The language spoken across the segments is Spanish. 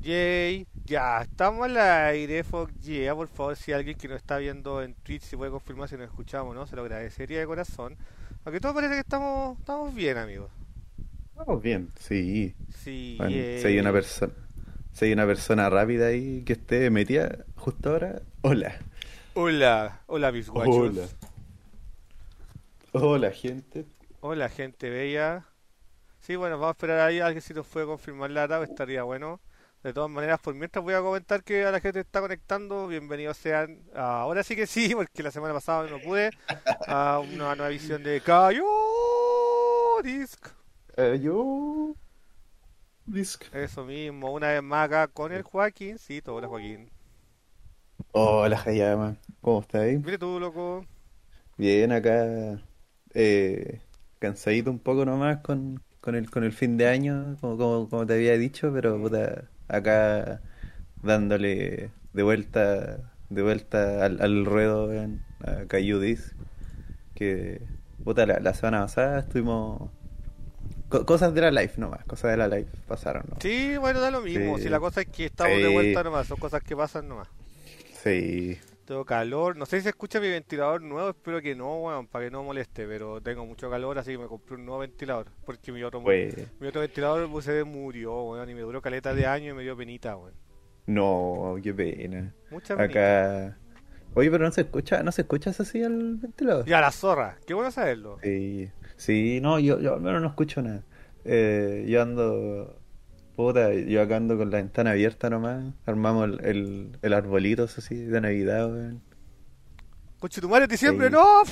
Yay, ya estamos al aire, fuck yeah, por favor, si alguien que nos está viendo en Twitch si puede confirmar si nos escuchamos, ¿no? Se lo agradecería de corazón. Aunque todo parece que estamos bien, amigos. Vamos bien, sí. Sí, Bueno, yay. si hay una persona rápida ahí que esté metida justo ahora, hola. Hola, hola mis Hola. guachos. Hola, gente. Hola gente bella. Sí, bueno, vamos a esperar ahí a alguien si nos puede confirmar la hora, estaría bueno. De todas maneras, por mientras voy a comentar que a la gente está conectando, bienvenidos sean. Ahora sí que sí, porque la semana pasada no pude. A una nueva visión de Cayo Disc. Yo... Disc. Eso mismo, una vez más acá con el Joaquín. Sí, todo hola Joaquín. Hola, Hayama. ¿Cómo estáis? Mire tú, loco. Bien, acá. Eh, Cansadito un poco nomás con el fin de año, como te había dicho, pero Mm. puta, acá dándole de vuelta al ruedo, weón, a Caillou Disc. Que puta, la semana pasada estuvimos cosas de la live nomás, cosas de la live pasaron nomás. Sí, bueno, da lo mismo. Si la Sí, cosa es que estamos de vuelta sí, nomás, son cosas que pasan nomás. sí. Tengo calor, no sé si se escucha mi ventilador nuevo, espero que no, weón, para que no moleste, pero tengo mucho calor, así que me compré un nuevo ventilador, porque Pues mi otro ventilador se murió, weón, y me duró caleta de años y me dio penita, weón. no, qué pena. Mucha penita. Acá, oye, pero no se escucha así al ventilador. Ya, la zorra, qué bueno saberlo. Sí, sí, no, yo al menos no escucho nada. Yo ando, puta, yo acá ando con la ventana abierta nomás. Armamos el arbolito eso así de Navidad, weón. Conchetumare, diciembre, Ahí, no.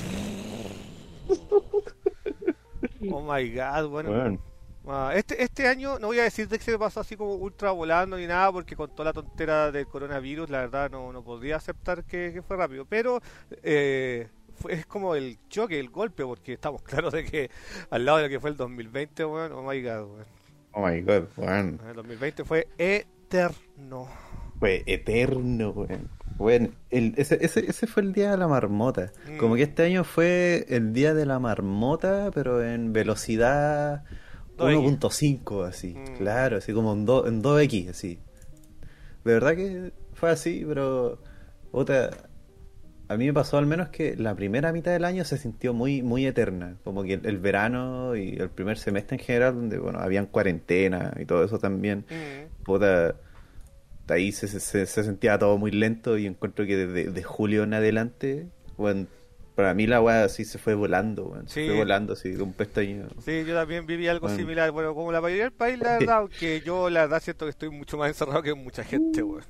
Oh my god, bueno. bueno, Este año no voy a decir de que se me pasó así como ultra volando ni nada, porque con toda la tontera del coronavirus, la verdad no podría aceptar que fue rápido. Pero es como el choque, el golpe, porque estamos claros de que al lado de lo que fue el 2020, weón, oh my god, weón. oh my god, weón. El 2020 fue eterno. Fue eterno, weón. Weón, ese fue el día de la marmota. Como Mm, que este año fue el día de la marmota, pero en velocidad 2X. 1.5 así. Mm, Claro, así como en 2x así. De verdad que fue así, pero puta, a mí me pasó al menos que la primera mitad del año se sintió muy, muy eterna. Como que el verano y el primer semestre en general, donde bueno, habían cuarentena y todo eso también. mm. Puta, ahí se sentía todo muy lento y encuentro que desde de julio en adelante, bueno, para mí la weá así se fue volando, weón. Se fue Sí, volando así de un pestañeo. sí, yo también viví algo Weón. similar. Bueno, como la mayoría del país, la verdad, aunque yo la verdad siento que estoy mucho más encerrado que mucha gente, weón.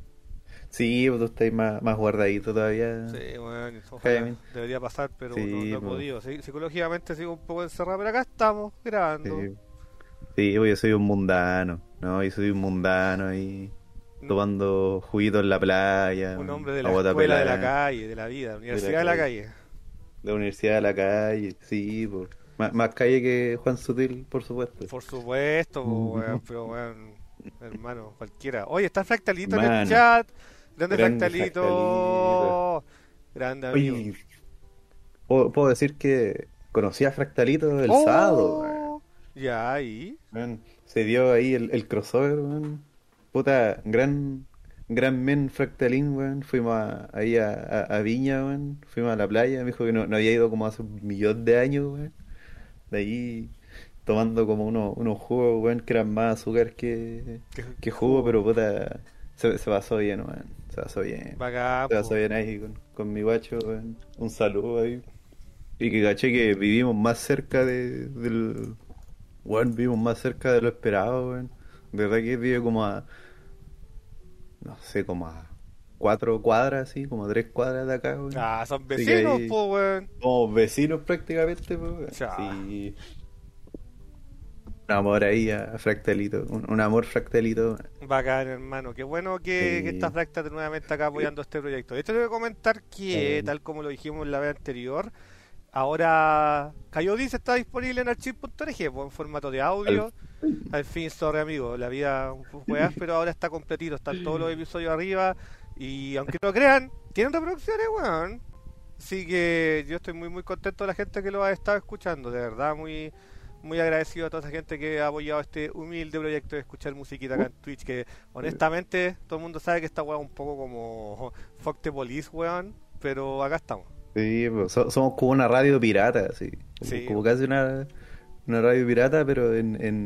Sí, pues tú estás más guardadito Sí, todavía, bueno, ojalá Jaime. debería pasar, pero no Sí, he pues, podido. Sí, psicológicamente sigo un poco encerrado, pero acá estamos grabando. sí. Sí, pues yo soy un mundano, ¿no? Yo soy un mundano ahí Un, tomando juguito en la playa, un hombre de la agua escuela, de la pelada, calle, de la vida, de la universidad de la calle, calle. de la universidad a la calle, sí, pues. Más calle que Juan Sutil, por supuesto. Por supuesto, po, weón, pero weón, hermano, cualquiera. Oye, está Fractalito en el Mano, chat. Grande grande Fractalito. Fractalito. Grande amigo. Oye, puedo decir que conocí a Fractalito el sábado, weón. Oh, ya ahí. Se dio ahí el crossover, weón. Puta, gran men Fractalín, weón. Fuimos ahí a Viña, weón. Fuimos a la playa. Me dijo que no había ido como hace un millón de años, weón. De ahí tomando como unos jugos, weón, que eran más azúcar que Qué jugo, jugo. pero puta, se pasó bien, weón. Se pasó bien. Bacán, Se pasó po. bien ahí con mi guacho, weón. Un saludo ahí. Y que caché que vivimos más cerca del... Weón, vivimos más cerca de lo esperado, weón. De verdad que vive como a, no sé, como a 4 cuadras, así, como a 3 cuadras de acá, weón. Ah, son Así que vecinos, ahí, po, weón. somos vecinos prácticamente, pues, weón. Ya. Sí, un amor ahí a Fractalito, un amor Fractalito, weón. Bacán, hermano. Qué bueno que está Sí, Fractal nuevamente acá apoyando este proyecto. De hecho, te voy a comentar que, eh, tal como lo dijimos la vez anterior, ahora Coyote está disponible en archive.org, pues, en formato de al- audio. Al fin, sorry, amigo, la vida un poco weas, pero ahora está completito, están todos los episodios arriba. Y aunque no crean, tienen reproducciones, weón. Así que yo estoy muy contento de la gente que lo ha estado escuchando, de verdad, muy muy agradecido a toda esa gente que ha apoyado este humilde proyecto de escuchar musiquita acá en Twitch, que honestamente todo el mundo sabe que esta weá es un poco como Fuck the Police, weón, pero acá estamos. Sí, pues, somos como una radio pirata, así. Como, Sí, como casi una radio pirata, pero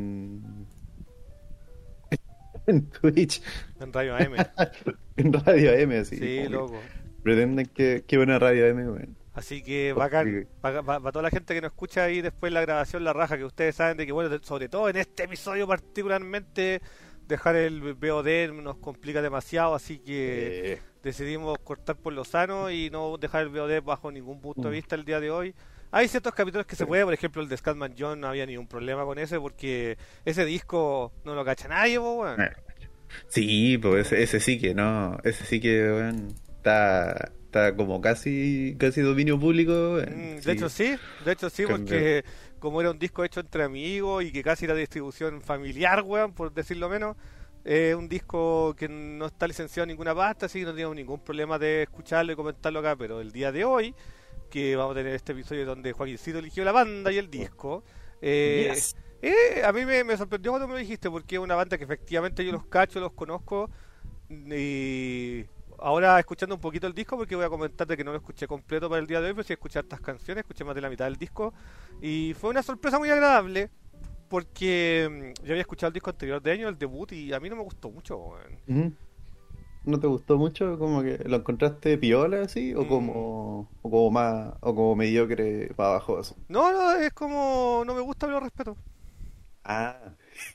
en Twitch, en Radio AM. en Radio M, así. Sí, Como que loco. pretenden que una radio M, weón. Así que bacán, Porque- para toda la gente que nos escucha ahí después la grabación, la raja, que ustedes saben de que, bueno, sobre todo en este episodio particularmente, dejar el VOD nos complica demasiado, así que Eh, decidimos cortar por lo sano y no dejar el VOD bajo ningún punto de mm, vista el día de hoy. Hay ciertos capítulos que se puede, por ejemplo el de Scatman John, no había ningún problema con ese porque ese disco no lo cacha nadie, po, weón. eh. Sí, pues ese sí que no, ese sí que, weón, está como casi dominio público, weón. Sí, De hecho sí, cambio. porque como era un disco hecho entre amigos y que casi era distribución familiar, weón, por decirlo menos, es un disco que no está licenciado en ninguna pasta, así que no tenemos ningún problema de escucharlo y comentarlo acá, pero el día de hoy, que vamos a tener este episodio donde Joaquincito eligió la banda y el disco, eh, Yes. a mí me sorprendió cuando me lo dijiste, porque es una banda que efectivamente yo los cacho, los conozco, y ahora escuchando un poquito el disco, porque voy a comentar de que no lo escuché completo para el día de hoy, pero sí escuché estas canciones, escuché más de la mitad del disco, y fue una sorpresa muy agradable, porque yo había escuchado el disco anterior de año, el debut, y a mí no me gustó mucho, weón. Ujú. ¿No te gustó mucho? ¿Como que lo encontraste piola así? Mm, O como más, o como mediocre para abajo eso? no, no, es como, no me gusta, pero lo respeto. Ah.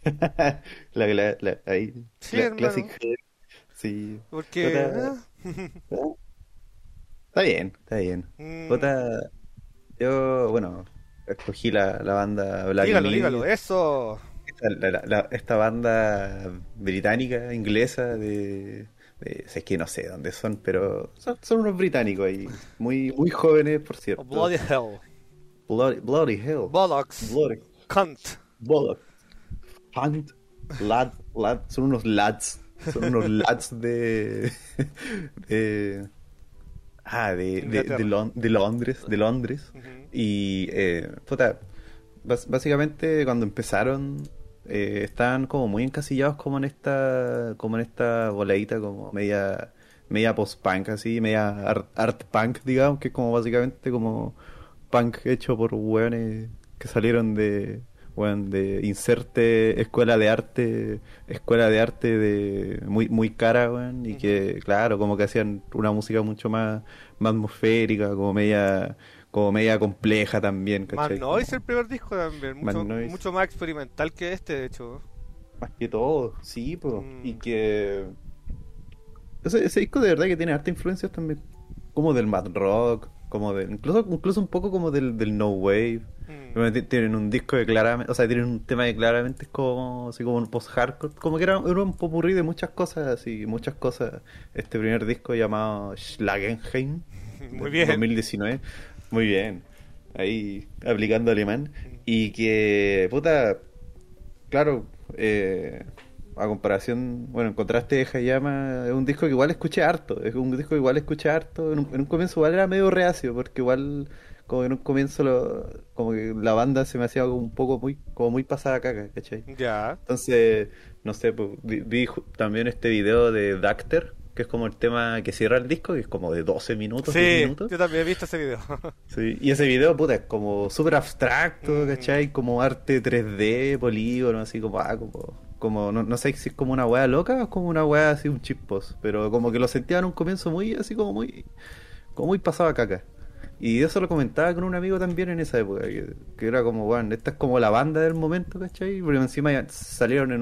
Ahí, Sí, Classic hermano, Head. Sí. porque... Puta, ¿eh? Está bien, está bien. mm, Puta, yo, bueno, escogí la banda Black dígalo, dígalo, Midi. eso. Esta banda británica, inglesa, es que no sé dónde son, pero son unos británicos ahí, muy jóvenes, por Oh, cierto. bloody hell. Bloody hell. Bollocks. Bloody. Cunt. Bollock. Hunt. Son unos lads. Son unos lads de, Inglaterra. De Londres. De Londres. Ujú. Y, puta, básicamente cuando empezaron, estaban como muy encasillados como en esta voladita como media post-punk así, media art punk, digamos, que es como básicamente como punk hecho por hueones que salieron de inserte escuela de arte de muy cara, weón, y Ujú. que claro, como que hacían una música mucho más atmosférica, como media compleja también, Man ¿cachai? Noise, el Como primer disco también, más mucho, noise, mucho más experimental que este, de hecho. más que todo, sí, pues, y Mm, que ese disco de verdad que tiene harta influencias también, como del mad rock, incluso un poco como del no wave. mm. Bueno, tienen un disco que claramente, o sea, tienen un tema que claramente es como así como un post-hardcore, como que era un popurrí de muchas cosas, así, muchas cosas. Este primer disco llamado Schlagenheim Muy del bien. 2019, muy bien, ahí aplicando alemán, Mm. y que, puta, claro, a comparación, bueno, en contraste de Hayama, es un disco que igual escuché harto, es un disco que igual escuché harto, en un comienzo igual era medio reacio, porque igual como que en un comienzo como que la banda se me hacía como un poco como muy pasada caca, ¿cachai? Ya. Entonces, no sé, pues, vi también este video de Dacter, que es como el tema que cierra el disco, que es como de 12 minutos, 10 Sí, minutos. yo también he visto ese video. Sí, y ese video, puta, es como súper abstracto, Mm, ¿cachai? Como arte 3D, polígono, así no sé si es como una wea loca o es como una wea así, un cheat post, pero como que lo sentía en un comienzo muy, así como muy pasado a caca. Y eso lo comentaba con un amigo también en esa época, que era como, bueno, esta es como la banda del momento, ¿cachai? Porque encima ya salieron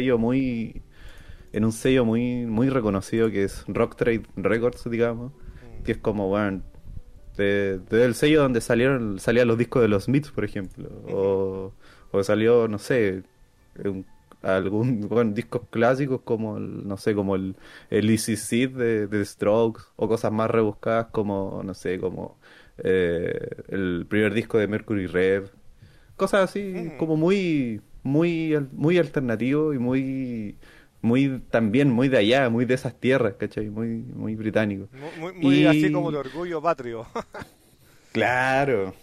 muy reconocido que es Rock Trade Records, digamos, que es mm, como, bueno, del sello donde salían los discos de los Smiths, por ejemplo, ujú, o salió, no sé, un- bueno, discos clásicos como, no sé, como el Easy Seed de The Strokes, o cosas más rebuscadas como, no sé, como el primer disco de Mercury Rev, cosas así ujú. como muy alternativo y muy también muy de allá, muy de esas tierras, ¿cachai? Muy británico. Muy así como de Y orgullo patrio. claro,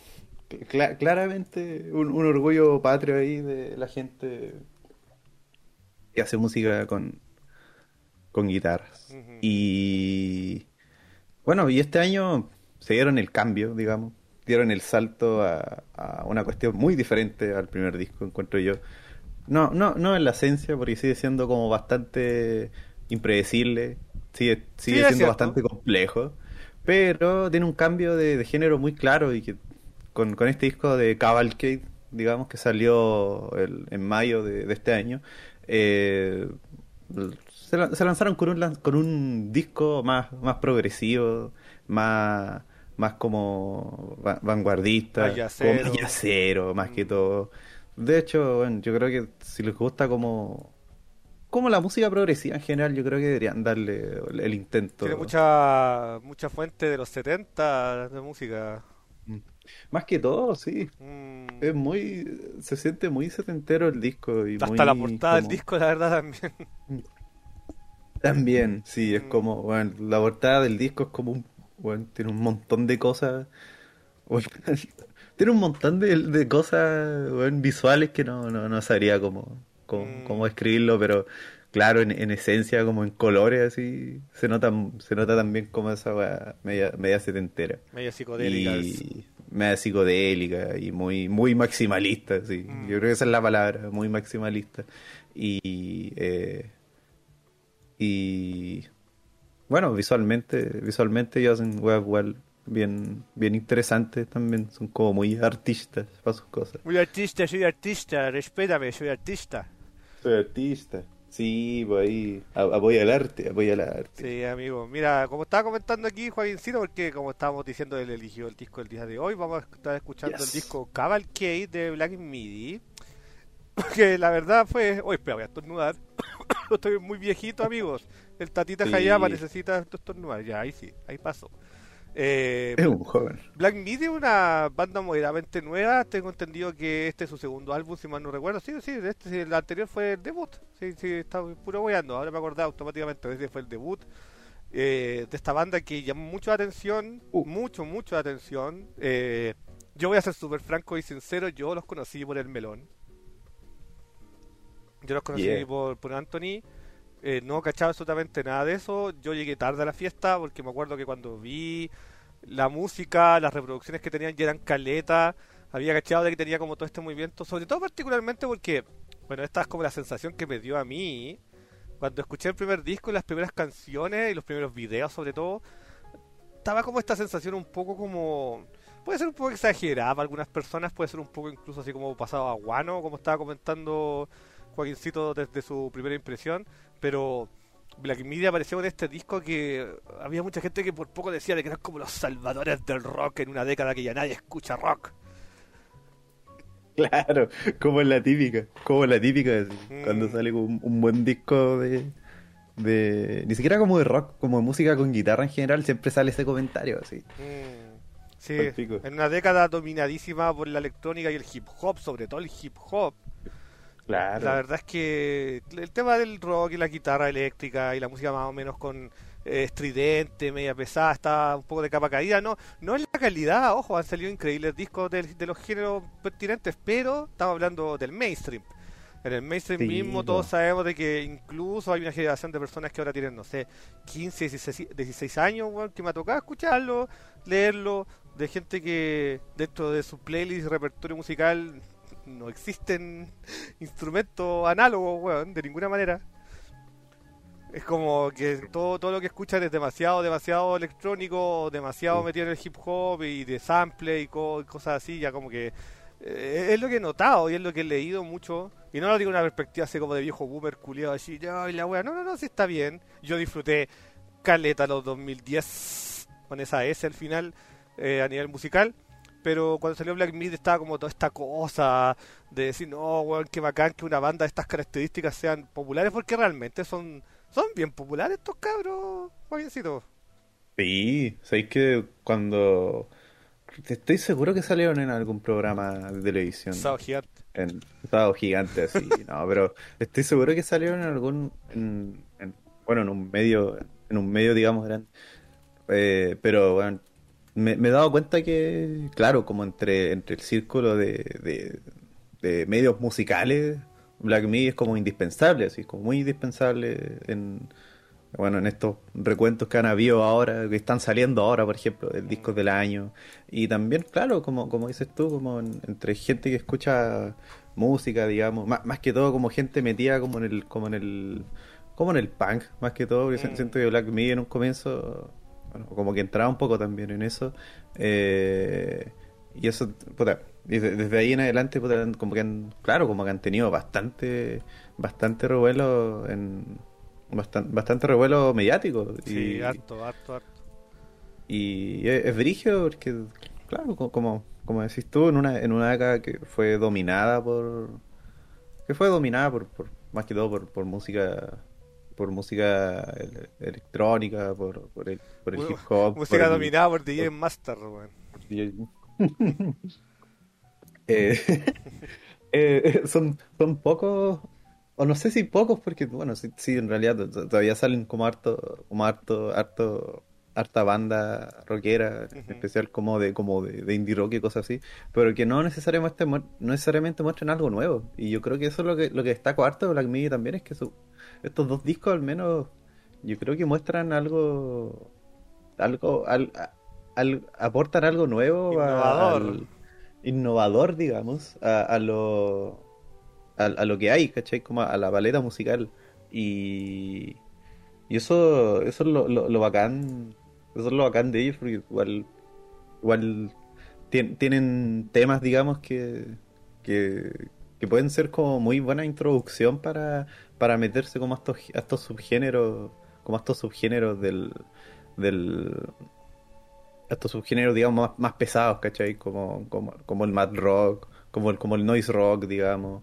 claramente un orgullo patrio ahí de la gente que hace música con guitarras. Ujú. Y bueno, y este año se dieron el cambio, digamos, dieron el salto a una cuestión muy diferente al primer disco, encuentro yo. No en la esencia, porque sigue siendo como bastante impredecible, Sí, sigue es siendo cierto. bastante complejo, pero tiene un cambio de género muy claro y que con este disco de Cavalcade, digamos, que salió en mayo de este año, eh, se lanzaron con un disco más progresivo, más, más como Más vanguardista, como más yacero. yacero, más que Mm. todo. De hecho, bueno, yo creo que si les gusta como la música progresiva en general, yo creo que deberían darle el Tiene intento. mucha fuente de los 70 de música. Mm. Más que todo, sí. Mm. Es se siente muy setentero el disco y Hasta la muy portada del como... disco, la verdad, también. También, sí, es Mm. como, bueno, la portada del disco es como bueno, tiene un montón de cosas, bueno, tiene un montón de cosas, bueno, visuales que no sabría cómo Mm. describirlo, pero claro, en esencia, como en colores, así, se nota también como esa weá media setentera Medio psicodélicas. y media psicodélica y muy maximalista, sí, yo creo Mm. que esa es la palabra, muy maximalista y, y bueno, visualmente ellos hacen weas igual bien interesantes también, son como muy artistas para sus cosas. Soy artista, respétame, soy artista. Soy artista. Sí, pues ahí apoya el arte, apoya el arte. Sí, amigo. Mira, como estaba comentando aquí Joaquincito, porque como estábamos diciendo, él eligió el disco del día de hoy, vamos a estar escuchando el Yes. disco Cavalcade de Black Midi. Que la verdad fue... Uy, espera, voy a estornudar. Estoy muy viejito, amigos. El Tatita Hayama Sí, necesita estornudar. Ya, ahí sí, ahí pasó. Eh, es un joven. Black Midi es una banda moderadamente nueva. Tengo entendido que este es su segundo álbum, si mal no recuerdo. Sí, sí, sí, el anterior fue el debut. Sí, sí, estaba puro weando. Ahora me acordé automáticamente. Este fue el debut de esta banda que llamó mucho la atención. Uh, Mucho la atención. Yo voy a ser súper franco y sincero. Yo los conocí por el melón. Yo los conocí yeah. por Anthony. No cachaba absolutamente nada de eso. Yo llegué tarde a la fiesta porque me acuerdo que cuando vi la música, las reproducciones que tenían ya eran caleta. Había cachado de que tenía como todo este movimiento, sobre todo particularmente porque, bueno, esta es como la sensación que me dio a mí cuando escuché el primer disco y las primeras canciones y los primeros videos sobre todo. Estaba como esta sensación un poco como... Puede ser un poco exagerada para algunas personas, puede ser un poco incluso así como pasado a guano, como estaba comentando Joaquincito desde su primera impresión, pero Black Media apareció en este disco que había mucha gente que por poco decía de que eran como los salvadores del rock en una década que ya nadie escucha rock. Claro, como la típica, así, cuando Mm, sale un buen disco ni siquiera como de rock, como de música con guitarra en general, siempre sale ese comentario así, mm. Sí, al pico. en una década dominadísima por la electrónica y el hip hop, sobre todo el hip hop. La Claro. verdad es que el tema del rock y la guitarra eléctrica y la música más o menos con estridente, media pesada, está un poco de capa caída. No es la calidad, ojo, han salido increíbles discos de los géneros pertinentes, pero estamos hablando del mainstream. En el mainstream Sí, mismo todos po. sabemos de que incluso hay una generación de personas que ahora tienen, no sé, 15 16 años, weón, que me ha tocado escucharlo, leerlo, de gente que dentro de su playlist y repertorio musical no existen instrumentos análogos, weón, de ninguna manera. Es como que todo lo que escuchan es demasiado electrónico, demasiado Sí. metido en el hip hop y de sample y cosas así, ya como que es lo que he notado y es lo que he leído mucho. Y no lo digo en una perspectiva así como de viejo boomer culiado, así, ya, y la wea. No, sí está bien. Yo disfruté caleta los 2010 con esa S al final a nivel musical. Pero cuando salió Black Myth estaba como toda esta cosa de decir, no, weón, qué bacán que una banda de estas características sean populares, porque realmente son bien populares estos cabros, jovencitos. Sí, sabéis que cuando... Estoy seguro que salieron en algún programa de Sao televisión, Gigante. en Estado Gigante así, no, pero estoy seguro que salieron bueno, en un medio digamos grande, pero bueno. me he dado cuenta que, claro, como entre el círculo de medios musicales, Black Midi es como indispensable, así, como muy indispensable bueno, en estos recuentos que han habido ahora, que están saliendo ahora, por ejemplo, del disco del año. Y también, claro, como dices tú, como entre gente que escucha música, digamos, más que todo como gente metida como en el punk, más que todo, porque Mm, siento que Black Midi en un comienzo, bueno, como que entraba un poco también en eso. eh, y eso, puta, desde ahí en adelante, puta, como que claro, como que han tenido bastante revuelo bastante revuelo mediático sí, harto, harto, harto. y es brígido porque, claro, como decís tú, en una década que fue dominada más que todo por música electrónica, por el hip hop, por Música el, dominada por DJ por- Master, weón. por DJ. Eh, son pocos, o no sé si pocos, porque bueno, sí, sí, en realidad todavía salen harta banda rockera, en Ujú. especial como de indie rock y cosas así, pero que no necesariamente muestran algo nuevo. Y yo creo que eso es lo que destaco harto de Black Midi también, es que estos dos discos al menos, yo creo que muestran algo, aportan algo nuevo Innovador. al innovador, digamos, a lo que hay, ¿cachai? Como a la paleta musical. Y, y eso es lo bacán, eso es lo bacán de ellos, porque igual tienen temas, digamos, que pueden ser como muy buena introducción para meterse como a estos subgéneros del, estos subgéneros, digamos, más pesados, ¿cachai? Como el mad rock, como el noise rock, digamos,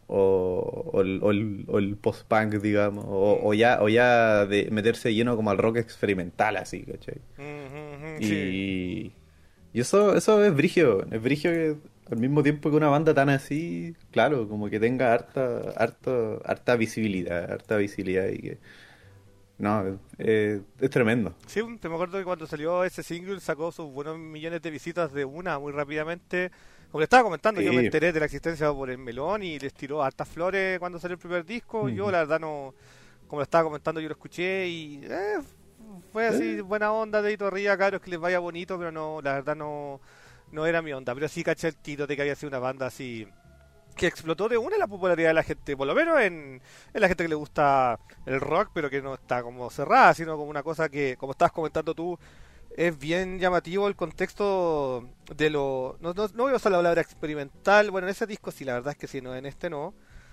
o el post-punk, digamos, Mm, o ya de meterse lleno como al rock experimental, así, ¿cachai? ujú, ujú, sí. Y, y eso es brigio que al mismo tiempo que una banda tan así, claro, como que tenga harta visibilidad y que, no, es tremendo. Sí, te me acuerdo que cuando salió ese single sacó sus buenos millones de visitas de una muy rápidamente. Como le estaba comentando, yo me Sí. enteré de la existencia por el Melón y les tiró hartas flores cuando salió el primer disco. Yo la verdad no, como le estaba comentando, yo lo escuché y fue así Eh, buena onda de Itorría, cabros, que les vaya bonito, pero no, la verdad no, no era mi onda. Pero sí caché el tiro de que había sido una banda así que explotó de una la popularidad de la gente, por lo menos en la gente que le gusta el rock, pero que no está como cerrada, sino como una cosa que, como estabas comentando tú, es bien llamativo el contexto de lo... No, no, no voy a usar la palabra experimental, bueno, en ese disco sí, la verdad es que sí, no, en este no.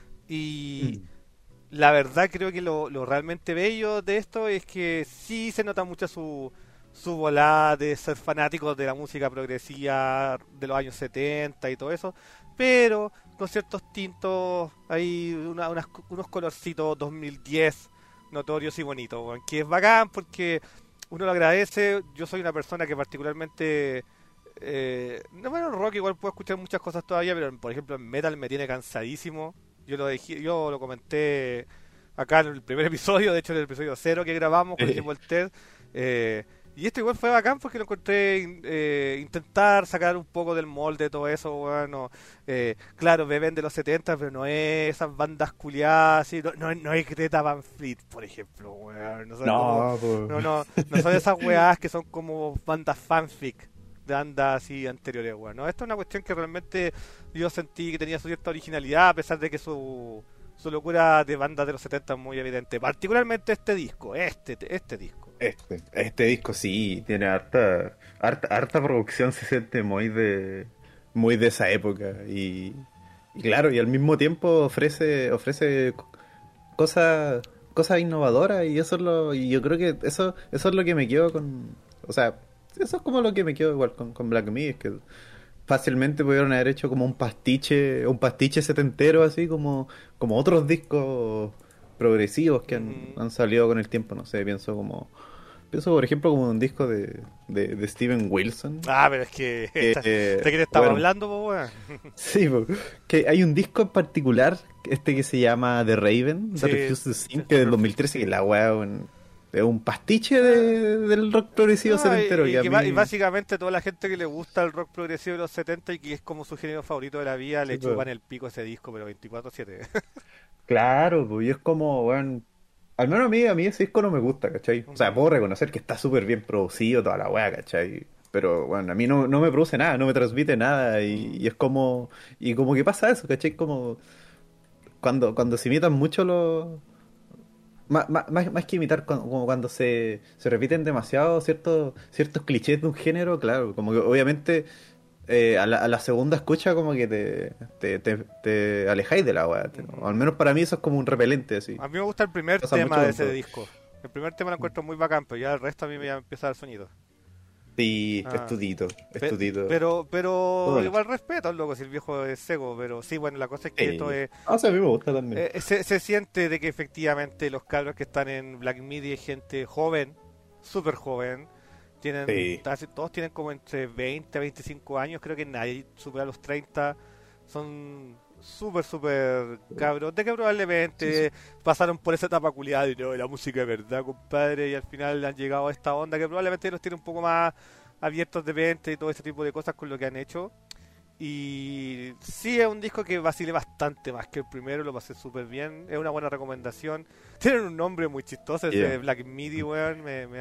Y mm, la verdad creo que lo realmente bello de esto es que sí se nota mucho su volada de ser fanáticos de la música progresiva de los años 70 y todo eso, pero con ciertos tintos, hay unos colorcitos 2010 notorios y bonitos, weón, que es bacán porque uno lo agradece. Yo soy una persona que particularmente... no, bueno, rock igual puedo escuchar muchas cosas todavía, pero por ejemplo en metal me tiene cansadísimo. Yo lo comenté acá en el primer episodio, de hecho en el episodio cero que grabamos cuando hicimos el TED. eh, y esto igual fue bacán porque lo encontré intentar sacar un poco del molde de todo eso, bueno, claro, beben de los 70 pero no es esas bandas culiadas, así, no es Greta Van Fleet, por ejemplo, weón, no son como, no, no son esas weas que son como bandas fanfic de bandas así anteriores, weón, ¿no? Esta es una cuestión que realmente yo sentí que tenía su cierta originalidad, a pesar de que su locura de bandas de los 70 es muy evidente. Particularmente este disco, este disco. este disco sí tiene harta producción, se siente muy de esa época y claro, y al mismo tiempo ofrece cosas innovadoras y yo creo que eso es lo que me quedo o sea, eso es como lo que me quedo igual con Black Midi, es que fácilmente pudieron haber hecho como un pastiche setentero, así como otros discos progresivos que han, Ujú. han salido con el tiempo, no sé, pienso por ejemplo como un disco de Steven Wilson, Ah, pero es que que, ¿de qué te estaba bueno, hablando, po, weón? sí, que hay un disco en particular, que se llama The Raven, That Sí, Refused to Sing, que es del Silver Fish, 2013, que sí. la weá, weón, es un pastiche del rock progresivo No, setentero que a y mí... básicamente toda la gente que le gusta el rock progresivo de los 70 y que es como su género favorito de la vida, Sí, le pues. chupan el pico a ese disco, pero 24/7. Claro, pues, y es como, bueno, al menos a mí ese disco no me gusta, ¿cachai? O sea, Ujú. puedo reconocer que está súper bien producido toda la weá, ¿cachai? Pero bueno, a mí no me produce nada, no me transmite nada Mm. y es como, y como que pasa eso, ¿cachai? Como cuando se imitan mucho los... Más que imitar, como cuando se repiten demasiado ciertos clichés de un género, claro, como que obviamente a la segunda escucha como que te alejáis de la weá, o al Ujú. menos para mí eso es como un repelente, así. A mí me gusta el primer Pasa tema mucho de con ese todo. disco. El primer tema lo encuentro muy bacán, pero ya el resto a mí me ya empieza a dar sonido. Sí, Ah. es Pe- tutito. pero Bueno, igual respeto al loco si el viejo es seco, pero sí, bueno, la cosa es que esto sí. es, O sea, a mí me gusta también. se siente de que efectivamente los cabros que están en Black Media, gente joven, súper joven, Sí. todos tienen como entre 20 a 25 años, creo que nadie supera los 30, son súper, súper cabros, de que Sí, sí. probablemente pasaron por esa etapa culiada de no, la música de verdad, compadre, y al final han llegado a esta onda que probablemente los tiene un poco más abiertos de mente y todo ese tipo de cosas con lo que han hecho. Y sí, es un disco que vacilé bastante más que el primero, lo pasé súper bien. Es una buena recomendación. Tienen un nombre muy chistoso, ese Yeah. Black Midi, weón.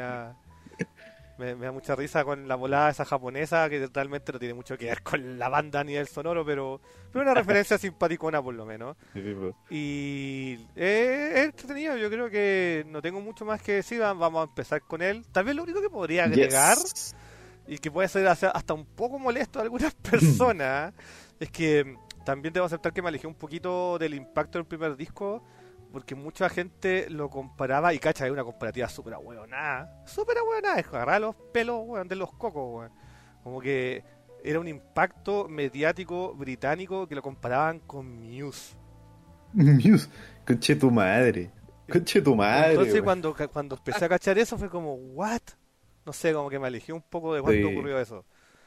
Me da mucha risa con la volada esa japonesa, que realmente no tiene mucho que ver con la banda a nivel sonoro, pero una referencia simpaticona por lo menos. Sí, po. Y es entretenido, yo creo que no tengo mucho más que decir, vamos a empezar con él. Tal vez lo único que podría agregar Yes. y que puede ser hasta un poco molesto a algunas personas, es que también debo aceptar que me alejé un poquito del impacto del primer disco, porque mucha gente lo comparaba, y cacha, es una comparativa súper ahueonada, es agarrar los pelos, weón, de los cocos, weón. Como que era un impacto mediático británico que lo comparaban con Muse. Muse. Conche tu madre. Conche tu madre, Entonces güey. cuando empecé a cachar eso fue como, ¿what? No sé, como que me alejé un poco de cuando Sí. ocurrió eso.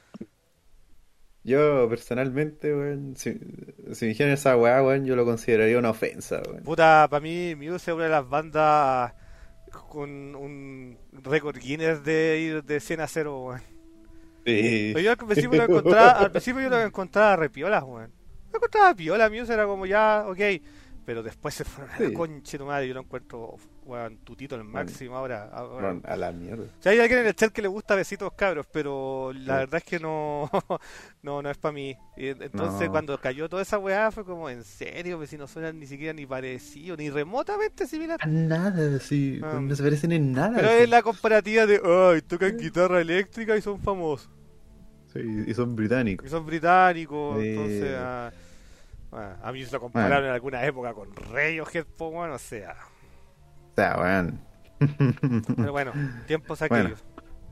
Yo personalmente, weón, si me dijeran esa weá, weón, yo lo consideraría una ofensa, weón. Puta, para mí Muse es una de las bandas con un récord Guinness de ir de 100 a 0, weón. Sí. Pero yo al principio yo lo encontraba re piola, weón. Lo encontraba piola, Muse era como ya, ok. Pero después se fueron a la Sí. concha de tu madre, yo lo encuentro, weón, tutito al Man, máximo ahora. man, a la mierda. Si hay alguien en el chat que le gusta besitos cabros, pero la Sí. verdad es que no, no es para mí. Y entonces No. cuando cayó toda esa weá fue como, en serio, pues si no suenan ni siquiera ni parecido, ni remotamente similar. A nada, sí. Um, No se parecen en nada, pero es sí. la comparativa de, ay, tocan guitarra eléctrica y son famosos. Sí, y son Y británicos. son británicos, entonces Eh, a mí se lo man, compararon en alguna época con Radiohead, po, bueno, o sea. o sea, weón. Pero bueno, tiempos Bueno, aquellos.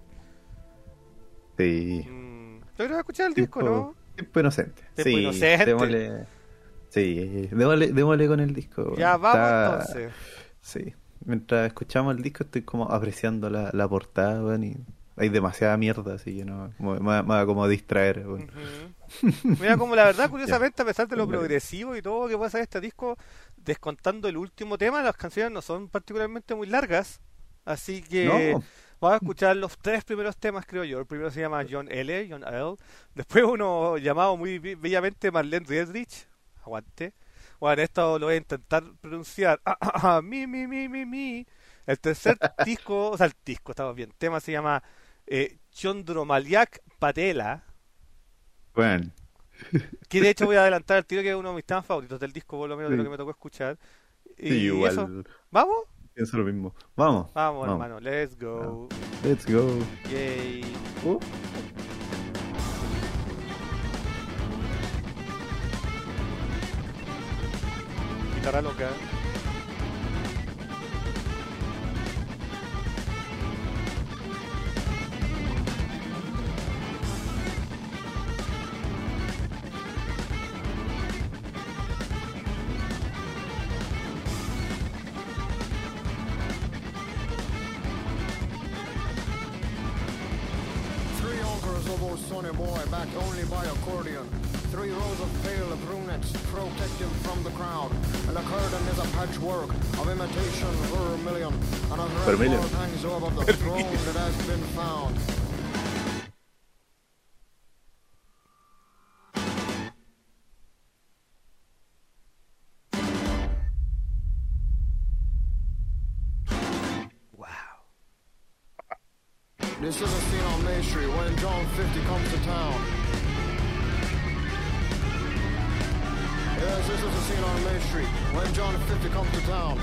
sí. Yo creo que escuchar el disco, ¿no? Tiempo inocente. Tiempo Sí, inocente. démosle. Sí, démosle con el disco, Ya weón. vamos Está. entonces. Sí. Mientras escuchamos el disco estoy como apreciando la portada, weón, y hay demasiada mierda, así que no, me va a como distraer, weón. Ujú. Mira, como la verdad, Ya, curiosamente, a pesar de lo démosle. progresivo y todo que pasa en este disco, descontando el último tema, las canciones no son particularmente muy largas. Así que No, vamos a escuchar los tres primeros temas, creo yo. El primero se llama John L. Después uno llamado muy bellamente Marlene Dietrich. Aguante. Bueno, esto lo voy a intentar pronunciar. Mi. El tercer disco, o sea, el disco, estamos bien. El tema se llama Chondromaliak Patela. weón. Que de hecho voy a adelantar el tiro que es uno de mis temas favoritos del disco, por lo menos de lo que Sí, me tocó escuchar. sí, Y eso, igual ¿vamos? pienso lo mismo. Vamos, Vamos, vamos. hermano, let's Vamos. go. Let's go. Yay. Uh. Guitarra loca. 3 acres of old sonny boy, backed only by accordion. 3 rows of pale brunettes protect him from the crowd. And the curtain is a patchwork of imitation vermilion. And a Vermilion. Lord hangs over the throne that has been found. This is a scene on Main Street when John 50 comes to town. Yes, this is a scene on Main Street when John 50 comes to town.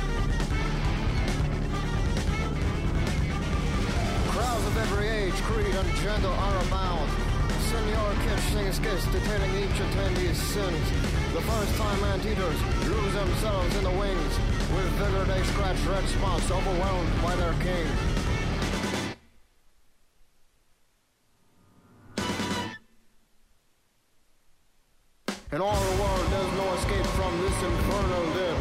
Crowds of every age, creed, and gender are abound. Senor Kitsch sings skits detailing each attendee's sins. The first-time anteaters lose themselves in the wings. With vigor they scratch red spots, overwhelmed by their king. In all the world, there's no escape from this infernal din.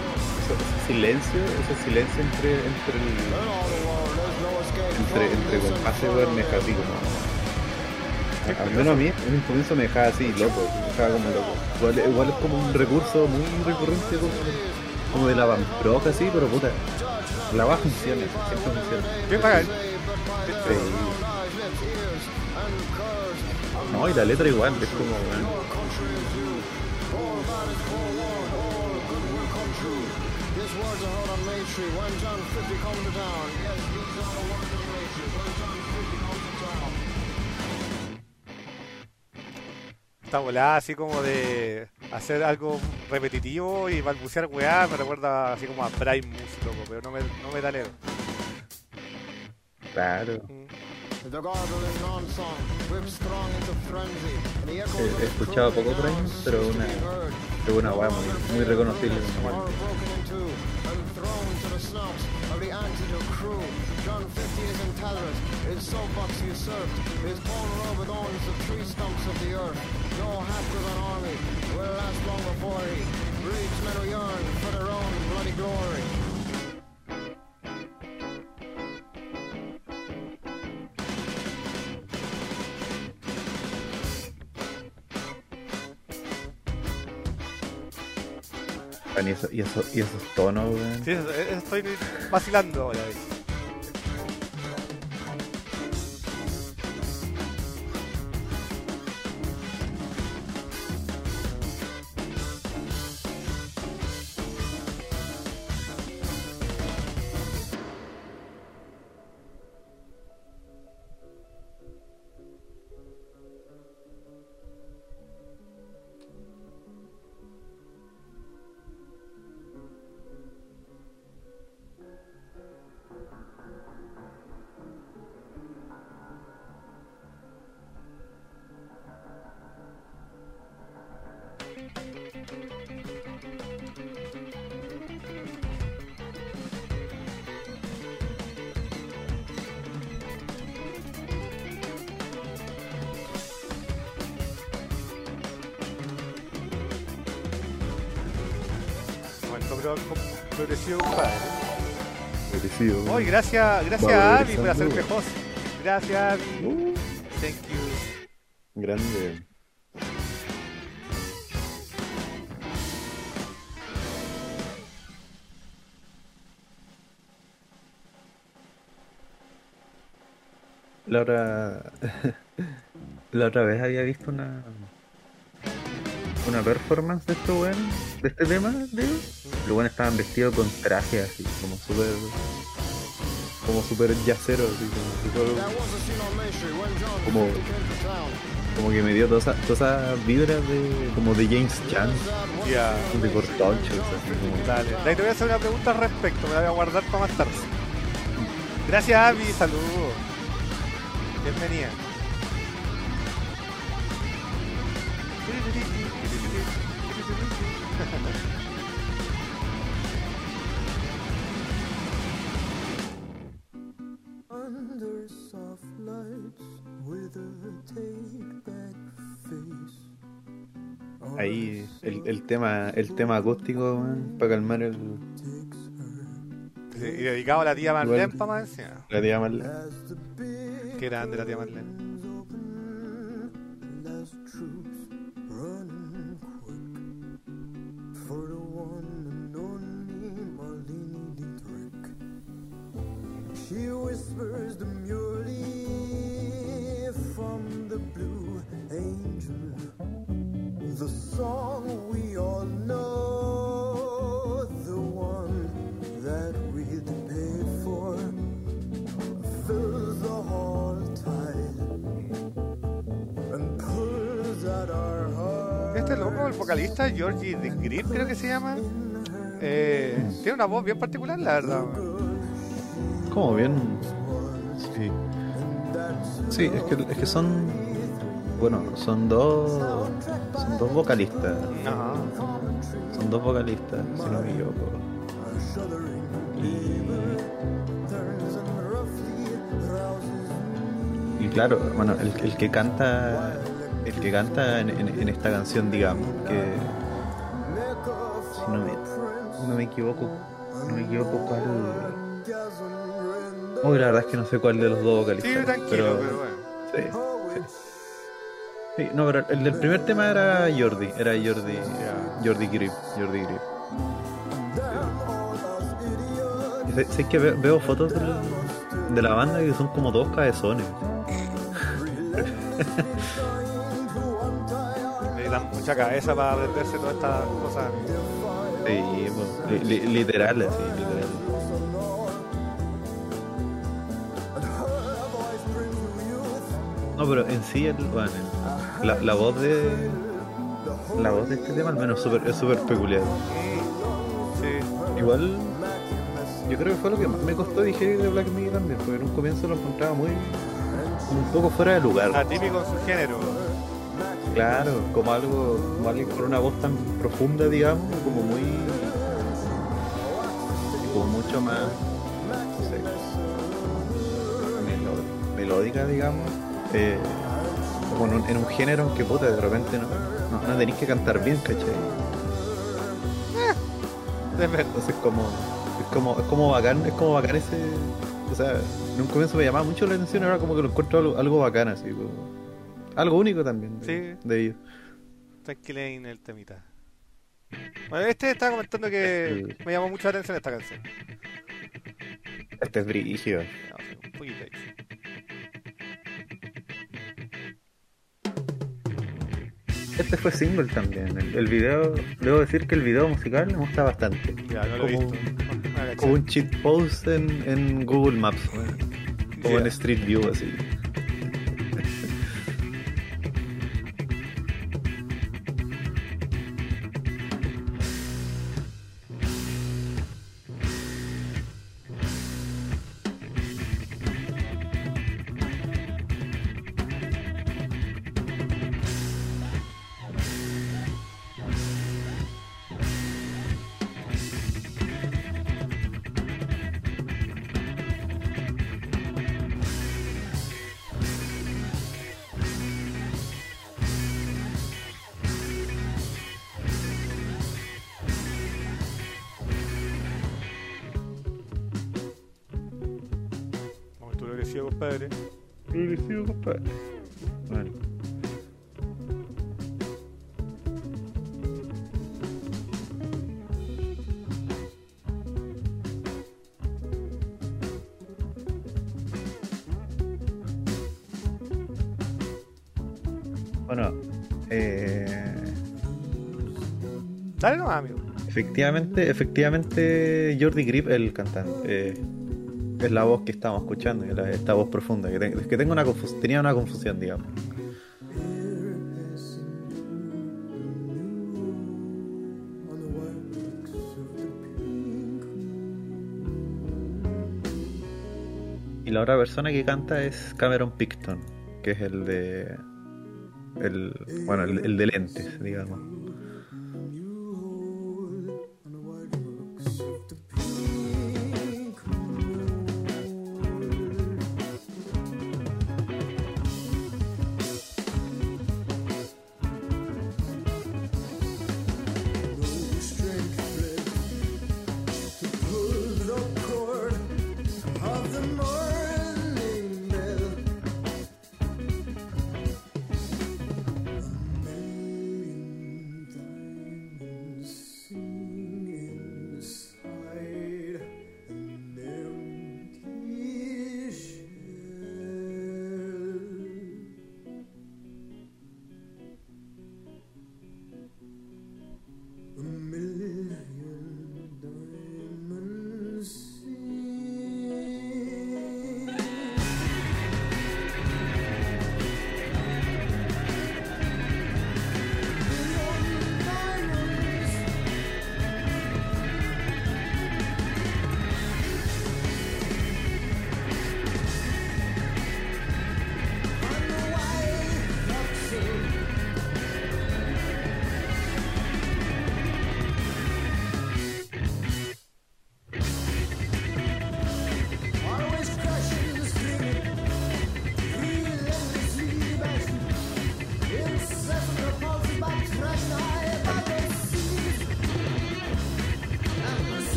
Ese silencio entre In all the world, there's no escape entre from this compases, weón, me deja así como. Al menos a mí, en un comienzo me dejaba así, loco, me dejaba como loco. Igual es como un recurso muy recurrente, como de la Van Rock así, pero puta, la va funciona, siempre funciona. ¿Qué pagan? Sí. No, y la letra igual, es como, weón. These words are heard on Main Street when John 50 comes to town. Yes, these are the words of Main Street when John 50 comes to town. Esta volada así como de hacer algo repetitivo y balbucear weá, me recuerda así como a Primus, loco, pero no metalero. Claro. The gargling non-song whips strong into frenzy. And the echoes of He escuchado poco Primus, pero es una weá muy reconocible. are broken in two and thrown to the snouts of the antidote crew. John 50 is intolerant, his soapbox usurped, his torn robe adorns the tree stumps of the earth. No half-driven army will last long before he breeds men who yearn for their own bloody glory. Y esos tonos, weón. Sí, eso estoy vacilando ahora. Progresivo, compadre. Merecido, weón. Hoy, gracias a Abby por hacerme host. Gracias, Abby. Thank you. Grande. La otra... la otra vez había visto una performance de esto, weón, de este tema, digo. Los weones estaban vestidos con trajes así, como super yacero, así, como que me dio todas esas vibras de como de James Chan, Ya. de cortonchos, así como. Dale. De ahí te voy a hacer una pregunta al respecto, me la voy a guardar para más tarde. Gracias, Abby, saludos. Bienvenida. Under soft lights with a take-back face. Ahí el tema acústico, weón, para calmar Y dedicado a la tía Marlene, para más encima. la tía Marlene. Qué grande la tía Marlene. Last troops running quick for the one and only Marlene Dietrich. She whispers demurely from the Blue Angel, the song we all know, the one that we'd paid for, fills the hall tight and pulls at our hearts. Este loco, el vocalista, Georgie The Grip, creo que se llama. Tiene una voz bien particular, la verdad. Como bien. Sí. Sí, es que son. Bueno, son dos. Son dos vocalistas. Ajá. Son dos vocalistas, si no me equivoco. Y claro, bueno, el que canta. El que canta en esta canción, digamos, que. Si no me equivoco. No me equivoco cuál. Uy, la verdad es que no sé cuál de los dos vocalistas. Sí, tranquilo, pero bueno. Sí, sí. Sí, no, pero el del primer tema era Jordi Grip. Sé que veo fotos de la banda que son como dos cabezones. Necesitan mucha cabeza para aprenderse todas estas cosas. Sí, pues, literal, así, literal. No, pero en sí, la voz de este tema al menos es súper peculiar. Sí. Igual, yo creo que fue lo que más me costó digerir de Black Midi también, porque en un comienzo lo encontraba un poco fuera de lugar. Atípico en su género. Claro, como alguien con una voz tan profunda, digamos, como muy. Como mucho más. No sé. Melódica, digamos. Como en un género en que puta de repente no tenéis que cantar bien, ¿cachai? Entonces es como bacán ese. O sea, en un comienzo me llamaba mucho la atención, ahora como que lo encuentro algo bacán, así como, algo único también de ellos. Tranquilen el temita. Bueno, estaba comentando que me llamó mucho la atención esta canción. Este es brígido. No, un poquito ahí. Este fue single también. El video, debo decir que el video musical me gusta bastante. Ya, no lo he visto. Como un cheat post en Google Maps, como en Street View, así. Compadre. Progresivo, compadre. Bueno. Bueno, Dale nomás, amigo. efectivamente Jordi Grip, el cantante, es la voz que estamos escuchando, esta voz profunda, que tenía una confusión, digamos. Y la otra persona que canta es Cameron Picton, que es el de lentes, digamos.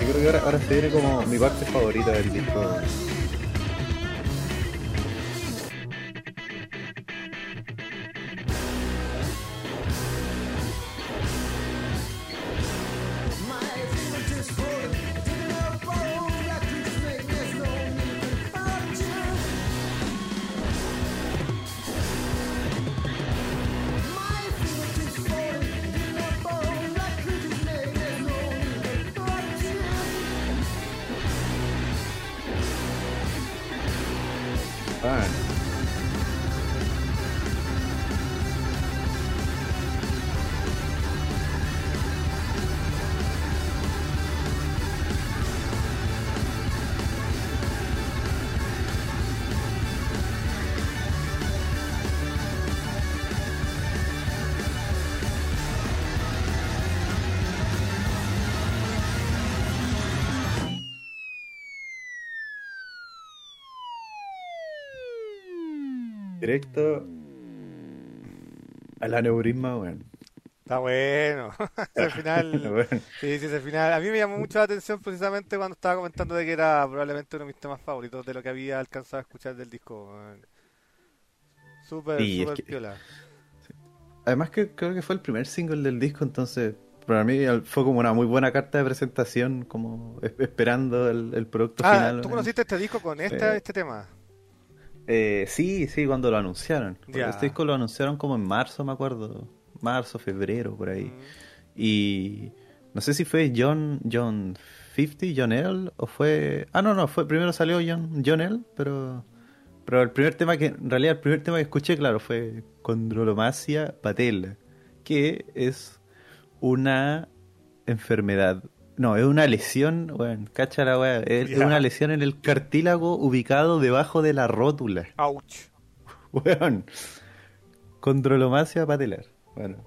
Yo creo que ahora se viene como mi parte favorita del disco. Ah, directo al aneurisma, weón. Está bueno. Ese final, Bueno, sí, sí, ese final. A mí me llamó mucho la atención precisamente cuando estaba comentando de que era probablemente uno de mis temas favoritos de lo que había alcanzado a escuchar del disco, weón. Súper, sí, es súper que piola. además que creo que fue el primer single del disco, entonces para mí fue como una muy buena carta de presentación, como esperando el producto Ah, final, ¿tú weón. conociste este disco con Sí. este tema? Sí, sí, cuando lo anunciaron. Porque Ya. este disco lo anunciaron como en marzo, me acuerdo. Marzo, febrero, por ahí. Mm. Y no sé si fue John 50, John L, o fue... Ah, no, fue primero salió John L, pero el primer tema que... En realidad el primer tema que escuché, claro, fue Condrolomasia patella, que es una enfermedad. No, es una lesión, bueno, cacha la wea, es Ya. una lesión en el cartílago ubicado debajo de la rótula. Ouch. Weón, condrolomasia patelar. Bueno,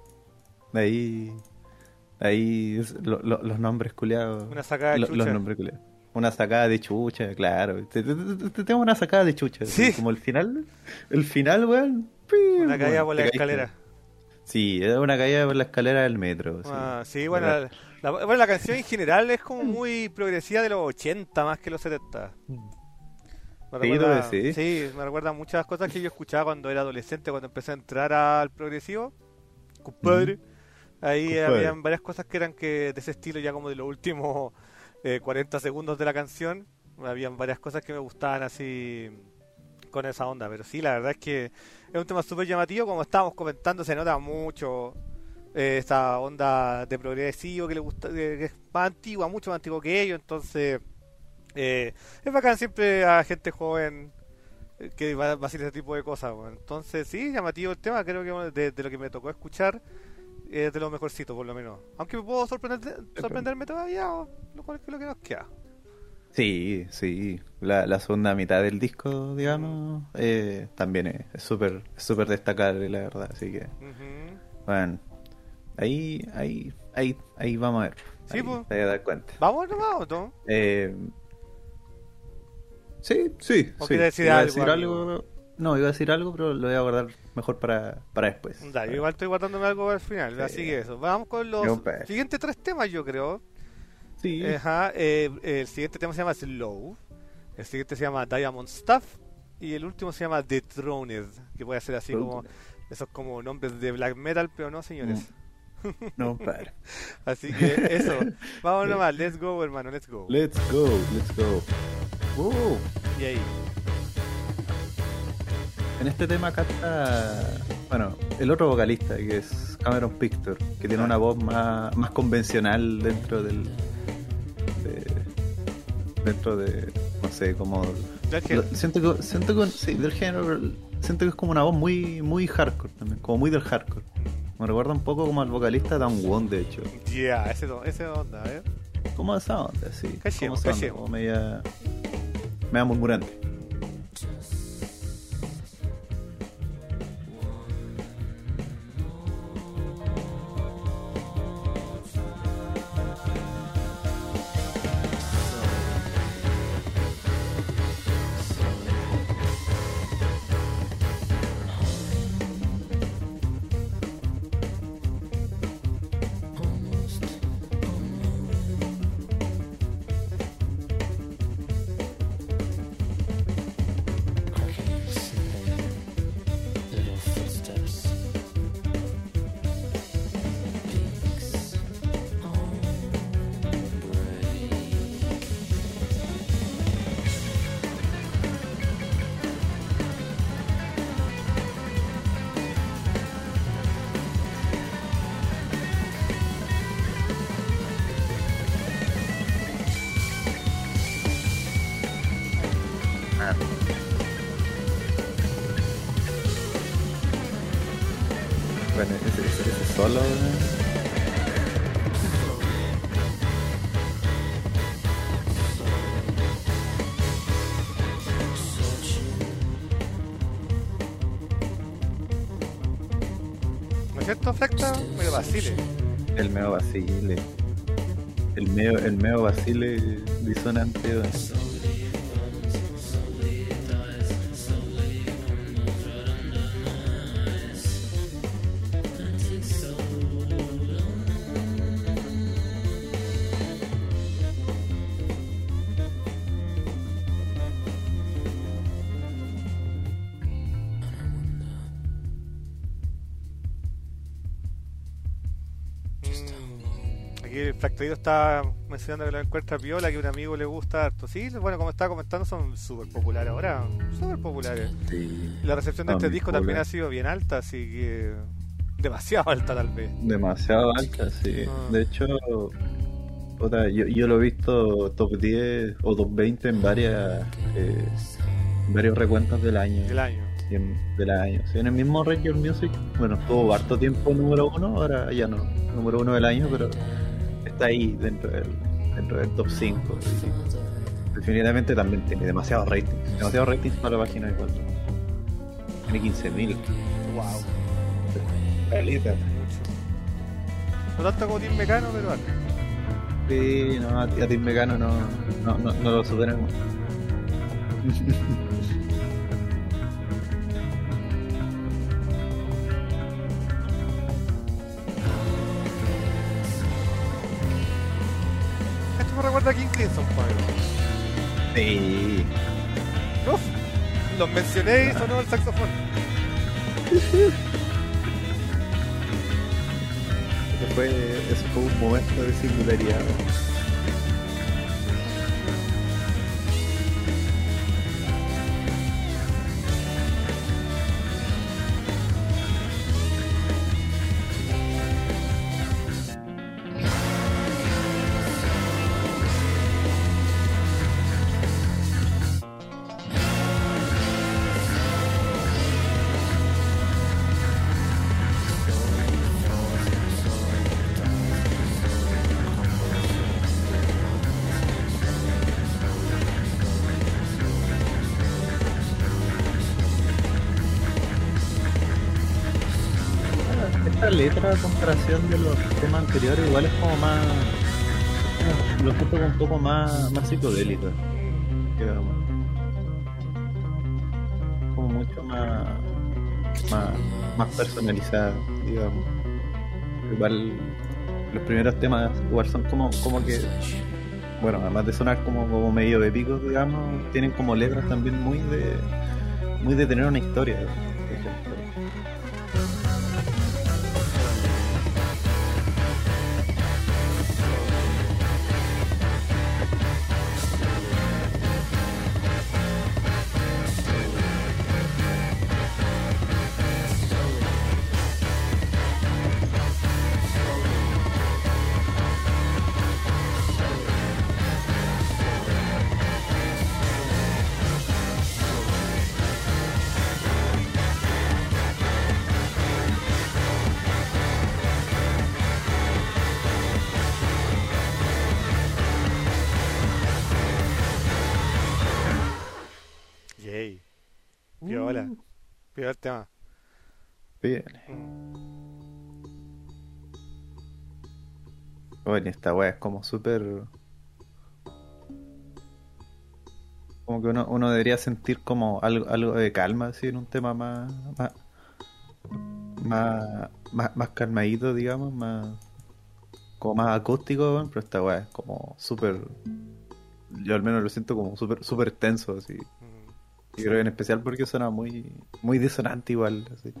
ahí los nombres culiados. Una sacada de Los chucha. nombres culiados. Una sacada de chucha, claro. Tengo una sacada de chucha. Sí. así como el final, weón. Una caída por la te caíste. escalera. Sí, era una caída por la escalera del metro. Sí, Ah, sí, bueno, bueno, la canción en general es como muy progresiva de los 80 más que los 70. Me Sí, tú recuerda, decís. sí, me recuerda muchas cosas que yo escuchaba cuando era adolescente, cuando empecé a entrar al progresivo. Compadre. Ahí Compadre. habían varias cosas que eran que de ese estilo, ya como de los últimos 40 segundos de la canción. Habían varias cosas que me gustaban así con esa onda, pero sí, la verdad es que es un tema súper llamativo, como estábamos comentando, se nota mucho esta onda de progresivo que le gusta, que es más antigua, mucho más antiguo que ellos, entonces es bacán siempre a gente joven que va a hacer ese tipo de cosas, bueno. Entonces sí, llamativo el tema, creo que bueno, de lo que me tocó escuchar es de lo mejorcito por lo menos, aunque me puedo sorprenderme todavía lo que nos queda. Sí, sí. La segunda mitad del disco, digamos, también es súper destacable, la verdad. Así que, Ujú. bueno, ahí vamos a ver. Sí, Ahí pues. te vas a dar cuenta. Vamos nomás, ¿no? Sí. ¿O Sí. quieres decir Iba a algo, decir amigo? No, iba a decir algo, pero lo voy a guardar mejor para después. Da, yo igual estoy guardándome algo al final, Sí. así que eso. Vamos con los Compa. siguientes 3 temas, yo creo. Sí. Ajá, el siguiente tema se llama Slow, el siguiente se llama Diamond Stuff y el último se llama The Throned, que puede ser así como esos como nombres de black metal, pero no, señores. No, padre. Así que eso, vamos nomás, let's go, hermano, let's go. Let's go. Y ahí, En este tema canta, bueno, el otro vocalista, que es Cameron Pictor, que tiene una voz más convencional dentro de, no sé, como... Black Hell. Siento que sí, del género, pero siento que es como una voz muy hardcore también, como muy del hardcore. Me recuerda un poco como al vocalista Dan Won, de hecho. Yeah, ese onda, ¿eh? Como esa onda, sí. Cachemos, Como esa onda, cachemos. como media murmurante. ¿cierto, Fracta? Medio vacile. El meo vacile. El meo vacile disonante, weón. Aquí el Fractadito está mencionando que lo encuentra piola, que a un amigo le gusta harto. Sí, bueno, como estaba comentando, son súper populares ahora, súper populares. Sí. Y la recepción de Son este muy disco también ha populares. sido bien alta, así que demasiado alta tal vez. Demasiado alta, sí. Ah. De hecho, puta, yo lo he visto top 10 o top 20 en varios recuentos del año. Del año. Del año. Sí, en el mismo Ranger Music, bueno, estuvo harto tiempo número uno, ahora ya no, número uno del año, pero está ahí dentro del top 5. Y definitivamente también tiene demasiados ratings para la página de 4. Tiene 15.000. Wow. Caleta. No tanto como Team Mecano, pero algo. Sí, no, a Team Mecano no lo superan. Esto me recuerda a King Crimson, Pablo. Sí. Uf, los mencioné y sonó el saxofón. Eso fue un momento de singularidad. Esta letra a comparación de los temas anteriores igual es como más, lo siento como un poco más psicodélico, digamos, como mucho más personalizada, digamos. Igual los primeros temas igual son como que, bueno, además de sonar como medio épicos, digamos, tienen como letras también muy de tener una historia, por ejemplo. Yay. Piola. Piola el tema. Bien. Mm. Oye, esta wea es como súper. Como que uno debería sentir como algo de calma, así, en un tema más calmadito, digamos, como más acústico, weón, pero esta wea es como súper. Yo al menos lo siento como súper tenso, así. Mm. Y creo que en especial porque suena muy disonante igual, así.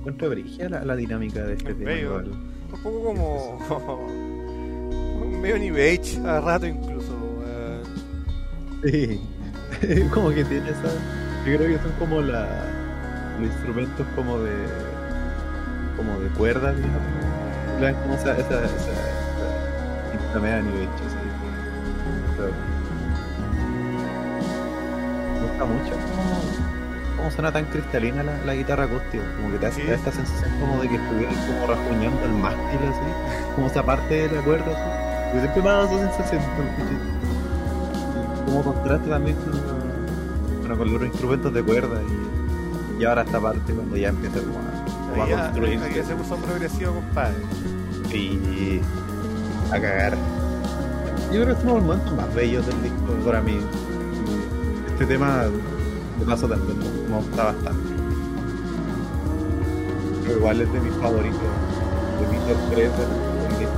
encuentro brígida la dinámica de este Es tema bello. igual. Un poco como medio New Age a rato incluso. Sí, como que tiene esa. Yo creo que son como los instrumentos como de cuerdas, digamos. Le dan como esa pinta media New Age, así. Pero me gusta mucho cómo suena tan cristalina la guitarra acústica, como que te Sí. da esta sensación como de que estuvieras como rasguñando el mástil así, como esa parte de la cuerda así. Porque siempre me ha dado esa sensación, como contraste también con los instrumentos de cuerda y ahora esta parte cuando ya empieza como a construirse Aquí se puso progresivo, compadre. y a cagar. Yo creo que es uno de los momentos más bellos del disco para mí. Este tema de paso también me gusta bastante. Pero igual es de mis favoritos, de mis top 3 del disco.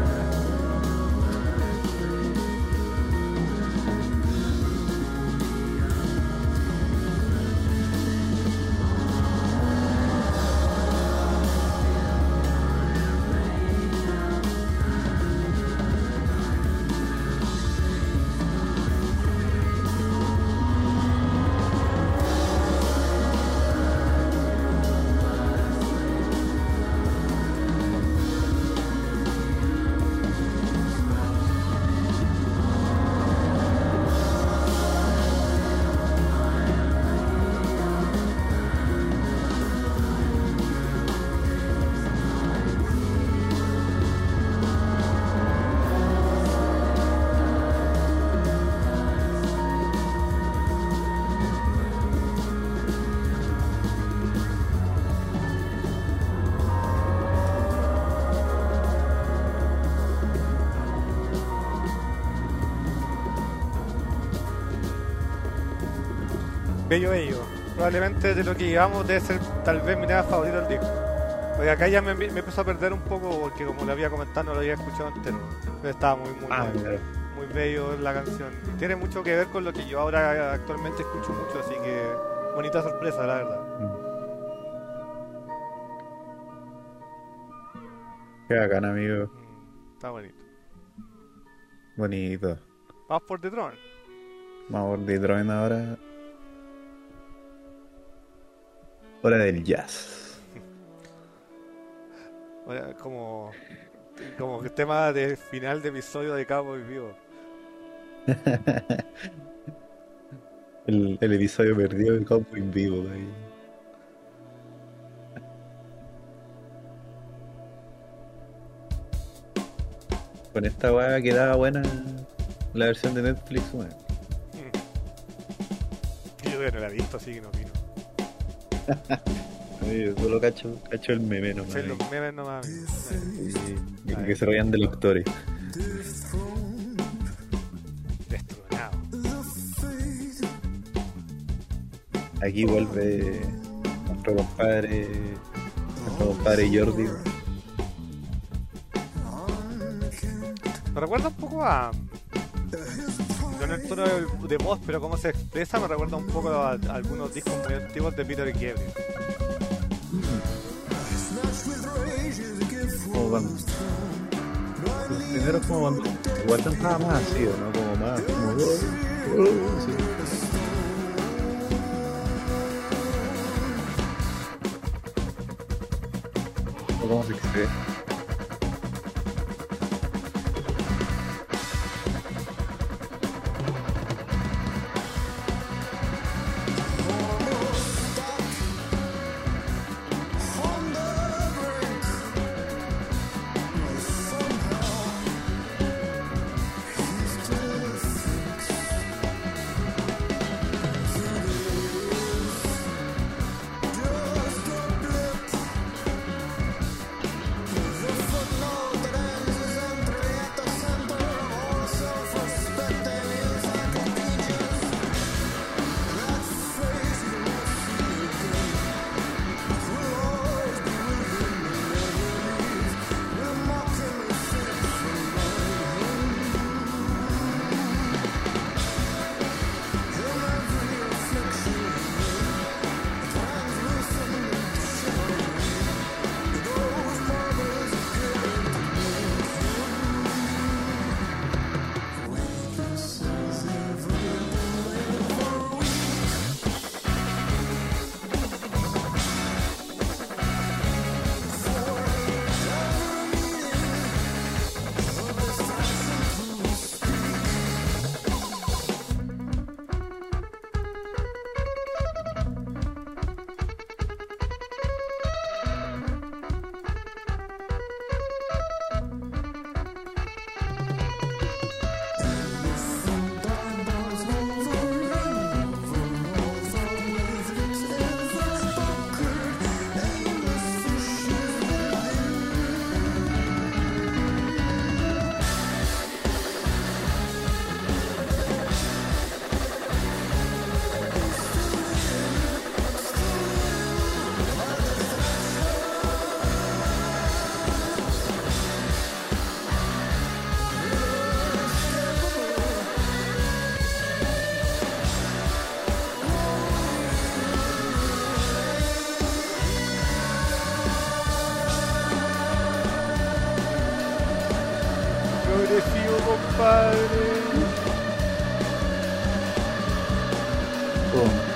Bello, bello. Probablemente de lo que llevamos debe ser tal vez mi tema favorito del disco. Porque acá ya me empezó a perder un poco porque como le había comentado no lo había escuchado entero. Pero estaba muy Claro. muy bello la canción. Tiene mucho que ver con lo que yo ahora actualmente escucho mucho, así que bonita sorpresa, la verdad. Qué bacán, amigo. Está bonito. Bonito. Vamos por The Throne. Vamos por Detroit ahora. Hora del jazz. Ahora, como el tema de final de episodio de Cabo Vivo. El episodio perdido de Campo en vivo. Ahí. Con esta weá quedaba buena la versión de Netflix, weón. Y yo ya no la he visto, así que no opino. Yo solo cacho el meme nomás. Sé los memes nomás. Que se vayan de los actores. Destronado. Aquí vuelve nuestro compadre Jordi. Me recuerda un poco a... No en el tono de voz, pero cómo se expresa, me recuerda un poco a algunos discos muy antiguos de Peter Gabriel. Como cuando los primeros como cuando igual cantaba más así, ¿no? Como más sí. O como se expresa.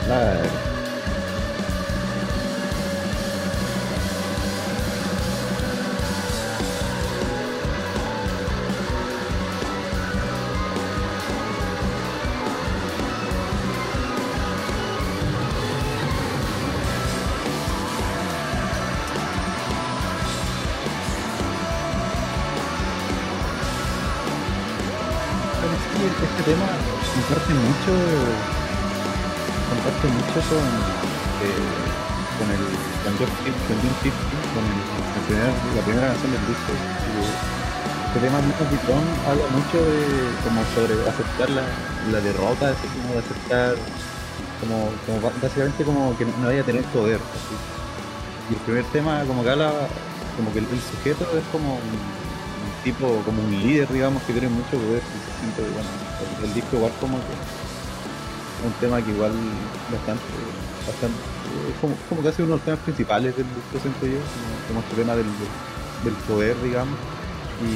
Claro. Pero sí, este tema comparte mucho, comparte mucho con el con John 50, con la primera canción del disco. Este tema Metal Beatdown habla mucho de como sobre aceptar la derrota, así como de aceptar básicamente como que no vaya a tener poder. Así. Y el primer tema como que habla, como que el sujeto es como un tipo, como un líder, digamos, que tiene mucho poder. Y se siente, bueno, el disco igual como que es un tema que igual bastante, es como casi uno de los temas principales del disco, siento yo, como este tema del poder, digamos. Y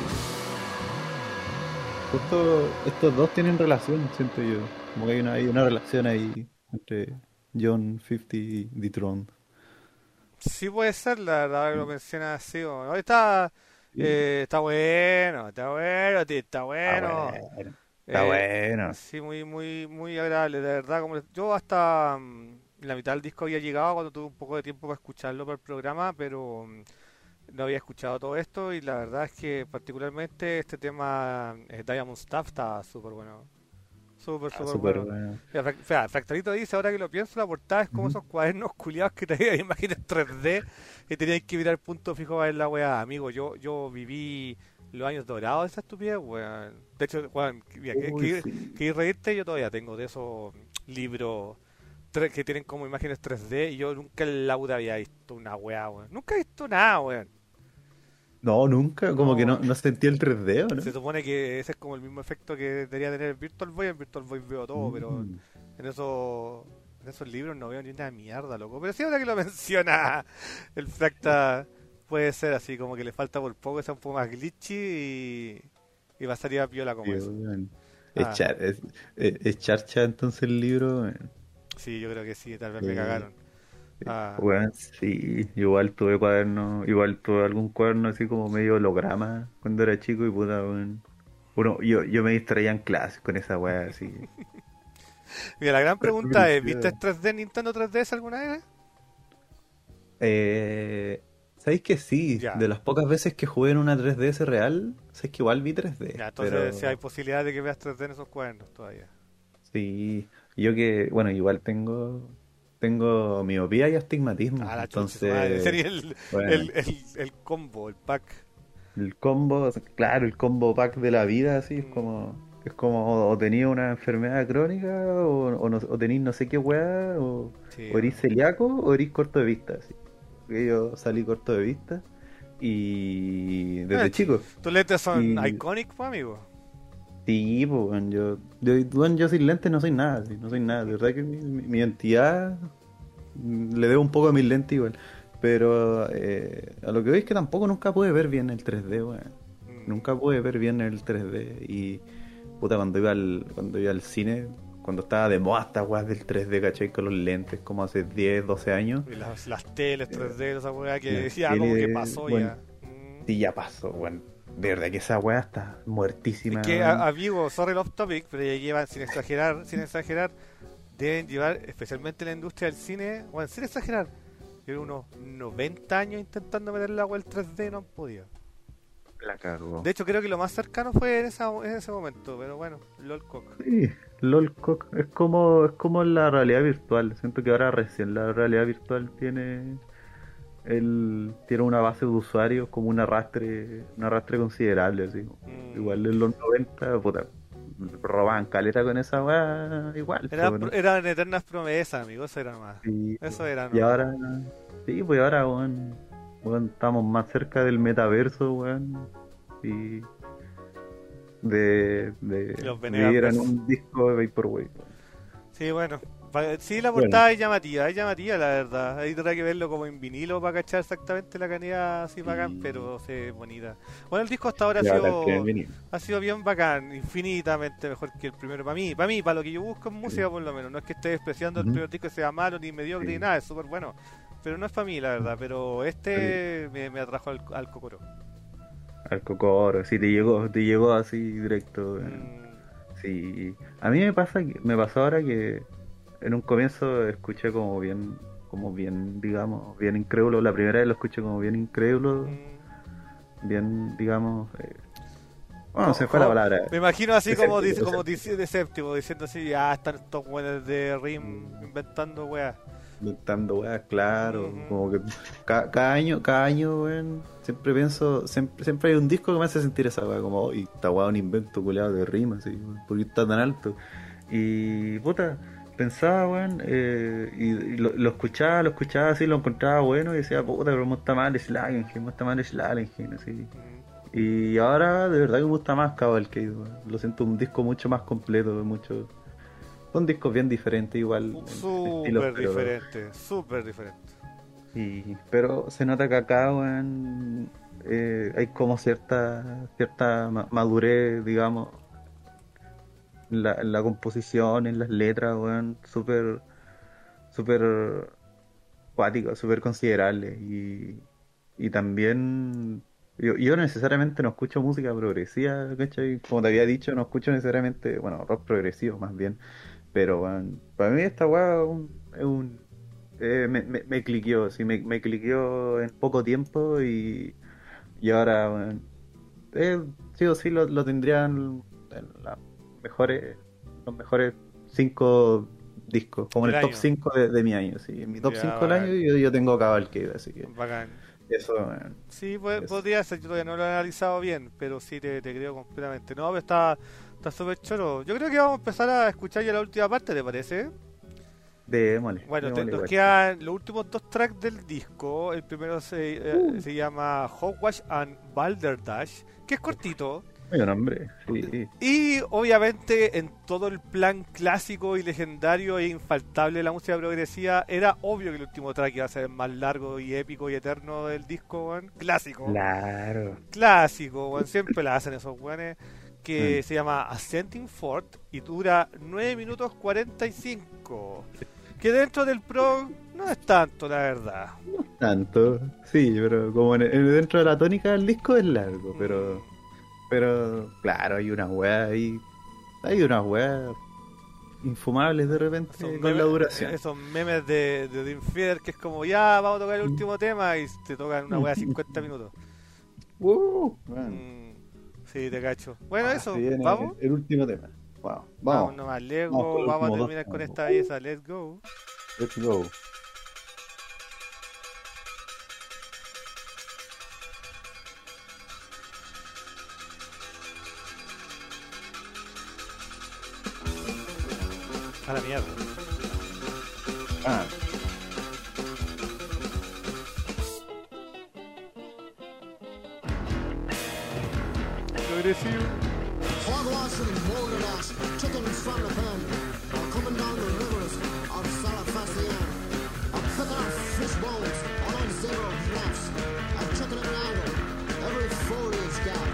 justo estos dos tienen relación, siento yo. Como que hay una relación ahí entre John 50 y Detron. Sí puede ser, la verdad que lo menciona así. Bueno. Sí. Está bueno, tío, está Está bueno. bueno. Está Eh, bueno. sí, muy, muy, muy agradable, de verdad. Como yo hasta la mitad del disco había llegado cuando tuve un poco de tiempo para escucharlo para el programa, pero no había escuchado todo esto y la verdad es que particularmente este tema Diamond Stuff está súper bueno. Súper, Está súper súper bueno. bueno. Mira, Fractalito dice, ahora que lo pienso, la portada es como Ujú. esos cuadernos culiados que traían imágenes 3D y tenían que mirar punto fijo para ver la weá. Amigo, yo viví los años dorados de esa estupidez, weón. De hecho, weón, mira, Uy, sí. que reírte, yo todavía tengo de esos libros que tienen como imágenes 3D y yo nunca en la vida había visto una weá, weón. Nunca he visto nada, weón. No, nunca, como que No, no sentí el 3D, ¿o se no? supone que ese es como el mismo efecto que debería tener el Virtual Boy. En Virtual Boy veo todo, pero Mm. en esos, en esos libros no veo ni una mierda, loco. Pero sí, ahora que lo menciona, el Fracta puede ser así, como que le falta por poco, sea un poco más glitchy y pasaría piola como Sí, eso. weón. Es, Ah, char- es, es charcha entonces el libro, weón. sí, yo creo que sí, tal vez me Eh, cagaron. Ah, Weón, sí, igual tuve cuaderno, igual tuve algún cuaderno así como medio holograma cuando era chico y puta, weón. Yo me distraía en clase con esa weá así. mira, la gran pregunta es, ¿viste Brígido. 3D, Nintendo 3DS alguna vez? ¿Sabéis que sí? Ya, De las pocas veces que jugué en una 3DS real, sabéis que igual vi 3D, ya, entonces si hay pero posibilidad de que veas 3D en esos cuadernos todavía. sí, yo que, bueno, igual tengo miopía y astigmatismo, Ah, la chucha, su madre. entonces, Sería bueno, el combo, el pack. el combo, o sea, claro, el combo pack de la vida, así, Mm, es como o tenía una enfermedad crónica, o tenís no sé qué weá, sí, o erís celíaco, o erís corto de vista, así. Porque yo salí corto de vista, y Eh, desde chico, tus lentes son y iconic, pues, amigo. sí, pues, weón, bueno, yo sin lentes no soy nada, sí, no soy nada, de verdad que mi identidad le debo un poco a mis lentes igual. Pero a lo que veis es que tampoco nunca pude ver bien el 3D, weón. Mm, Nunca pude ver bien el 3D. Y puta, cuando iba al cine, cuando estaba de moda estas weas del 3D, ¿cachai? Con los lentes, como hace 10 12 años. y las teles eh, 3D, esa weá que la decía, como que tele, pasó bueno, ya. Mm. sí, ya pasó, weón. De verdad que esa wea está Es muertísima, que, weón. amigo, sorry el off topic, pero ya llevan, sin exagerar, deben llevar, especialmente la industria del cine, bueno, sin exagerar, llevan unos 90 años intentando meter la weá el 3D y no han podido. La cagó. De hecho, creo que lo más cercano fue en ese momento, pero bueno, LOL cock. Sí, LOLcock es como la realidad virtual. Siento que ahora recién la realidad virtual tiene una base de usuarios como un arrastre considerable, así. Mm. Igual en los 90 puta, robaban caleta con esa weá igual, pues, ¿no? Eran eternas promesas, amigo, eso era más. Y, Eso era y nomás. ahora, sí, pues ahora, weón, estamos más cerca del metaverso, weón, y de Los vivir en Venegas. un disco de Vaporwave, weón. Sí, bueno, Sí, la Bueno, portada es llamativa la verdad. Ahí tendrá que verlo como en vinilo para cachar exactamente la calidad así bacán, y pero se ve bonita. Bueno, el disco hasta ahora ya bacán que venir. ha sido bien bacán, infinitamente mejor que el primero para lo que yo busco en música por lo menos. No es que esté despreciando el Ujú. primer disco que sea malo ni mediocre ni Sí, nada, es súper bueno. Pero no es para mí la verdad, pero sí. este me atrajo al Kokoro. Al Cocoro, sí, te llegó así directo. Mm, Sí, a mí me pasó ahora que en un comienzo escuché como bien, digamos, bien incrédulo. La primera vez lo escuché como bien incrédulo, mm. bien, digamos, bueno, se fue la palabra, Me imagino así como dice, escéptico, como escéptico. dice de séptimo, diciendo así, ah, están estos buenos de RIM Mm, inventando weas. Inventando weas, claro, Ujú. como que cada año, weón, siempre pienso, siempre hay un disco que me hace sentir esa wea, como, y esta wea es un invento culeado de rima, así, weón, ¿por qué está tan alto? Y puta, pensaba, weón, y lo escuchaba así, lo encontraba bueno y decía, puta, pero me gusta más el Slagenheim, me gusta más el Slagenheim, así. Ujú. Y ahora de verdad que me gusta más Cavalcade, weón. Lo siento un disco mucho más completo, mucho. Son discos bien diferentes igual en estilos, Súper diferente, súper diferente. pero se nota que acá, weón, hay como cierta madurez, digamos, en la composición, en las letras, weón, súper cuático, súper considerable. Y también yo necesariamente no escucho música progresiva, ¿cachai? Como te había dicho, no escucho necesariamente, bueno, rock progresivo más bien. Pero weón, para mí esta weá me cliqueó, sí, me cliqueó en poco tiempo y ahora, weón, sí o sí lo tendrían en los mejores 5 discos, como en Del el top año. 5 de mi año, sí. En mi top Ya, 5 del año bacán, yo tengo Cavalcade, así que bacán. eso, weón, Sí, pues, eso. podría ser, yo todavía no lo he analizado bien, pero sí te creo completamente. No, pero está súper choro. Yo creo que vamos a empezar a escuchar ya la última parte, ¿te parece? Bueno, Démosle nos igual. quedan los últimos dos tracks del disco. El primero Uh, se llama Hogwash and Balderdash, que es cortito. Oye, nombre, sí. Y obviamente en todo el plan clásico y legendario e infaltable de la música progresiva, era obvio que el último track iba a ser el más largo y épico y eterno del disco, weón. Clásico. Claro. Clásico, weón. Siempre la hacen esos weones. Mm. Que se llama Ascending Fort y dura 9 minutos 45. Que dentro del prog no es tanto, la verdad. Tanto, sí, pero como dentro de la tónica del disco es largo, Mm. pero claro, hay unas weas infumables de Esos repente con la memes, duración. esos memes de Dream Theater que es como ya vamos a tocar el último tema y te tocan una wea de 50 minutos. Man. Sí, te cacho. Bueno, Se eso, viene vamos. el último tema. Wow, Vamos vamos, nomás, let's vamos con go. los Vamos a últimos dos terminar con temas. esta belleza, let's go. Let's go. A la mierda. Ah, Progresivo. Hogwash and Balderdash, chickens from the pen, are coming down the rivers of Salafasian. I'm picking up fish bones on zero snaps. I'm checking an angle, every foliage gap.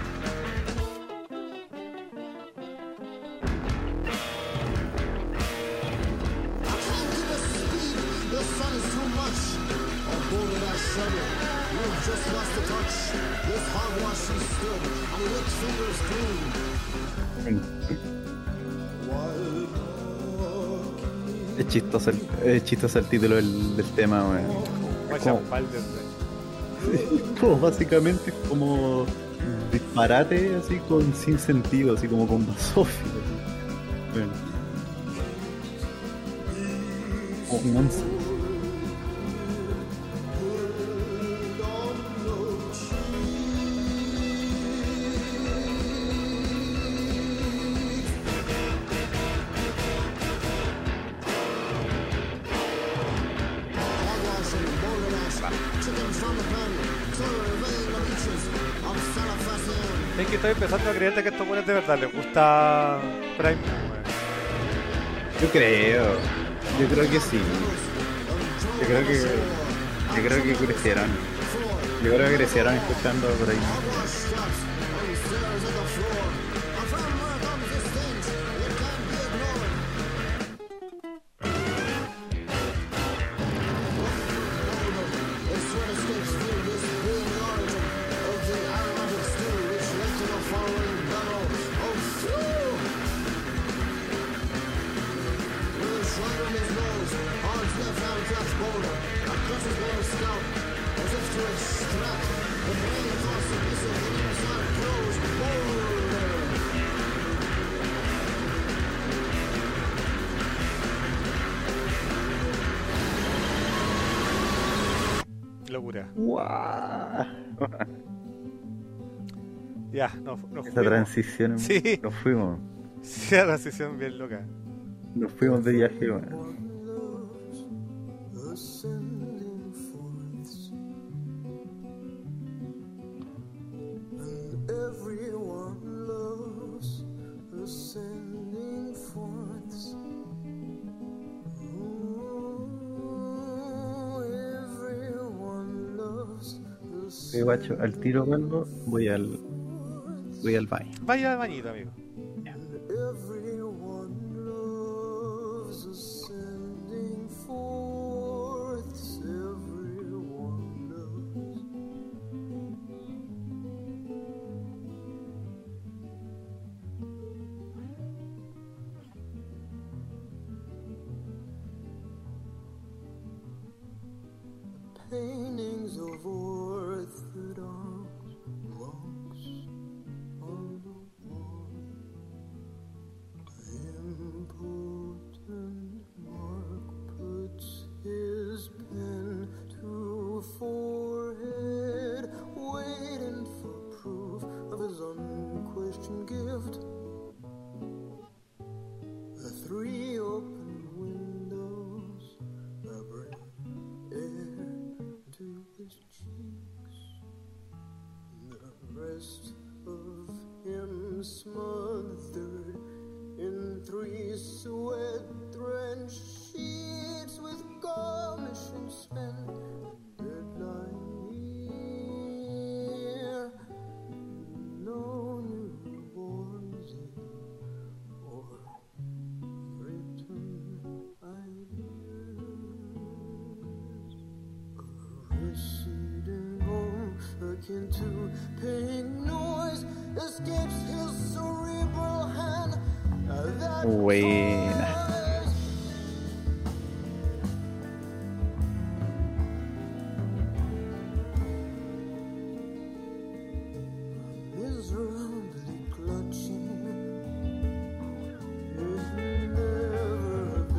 I can't keep a speed, the sun is too much. Oh, Balderdash shuddered, you've just lost the touch. This hogwash he stood, and he licked fingers clean. es chistoso el título del tema, weón. Es Guacha como, Balder. como básicamente como disparate así sin sentido, así como con basofia. Bueno, como nonsense. Hogwash and Balderdash, chickens from the pen, surveying the beaches of Salafasian. Es que estoy empezando a creerte que estos buenos de verdad les gusta Prime, weón. Yo creo. Yo creo que sí. Yo creo que crecieron. Yo creo que crecieron escuchando por ahí. Locura. ¡Guau! Ya, nos Esa fuimos. transición. Sí. Nos fuimos. Sí, la transición bien loca. Nos fuimos de viaje, weón. Ascending forths, and everyone loves ascending forths. Everyone loves Sí, guacho, al tiro cuando voy al baño. Vaya al bañito, amigo. everyone loves ascending forths. Everyone loves. Paintings of Orthodox monks on the wall. Impotent Mark puts his pen to forehead, waiting for proof of his unquestioned gift. The three open windows bring air to his cheeks. The rest of him smothered in three sweat-drenched sheets with commission spent and deadline near. No new wars or written ideas. A receding home akin to paying noise escapes his cerebral hand. That Buena. miserably clutching, it never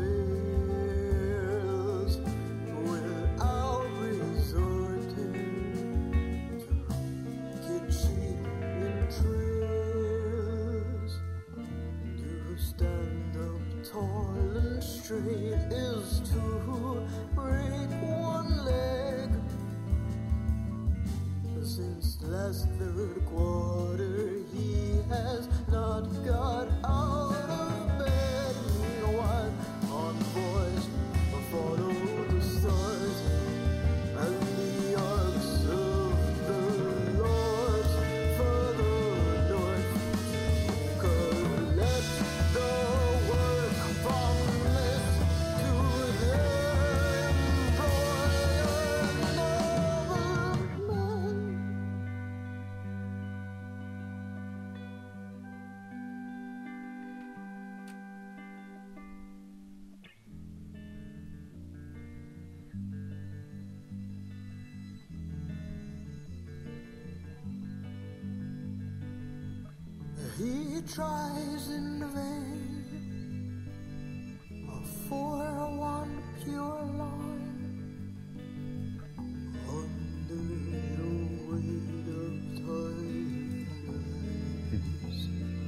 avails without resorting to kitschy entrails. To stand up tall and straight is to break one leg. Since last third quarter, he has not got out of bed. Meanwhile, envoys follow the stars and the arcs of the lords further north. Collect the work promised to their embroiled noblemen. He tries in vain for one pure line under the weight of times.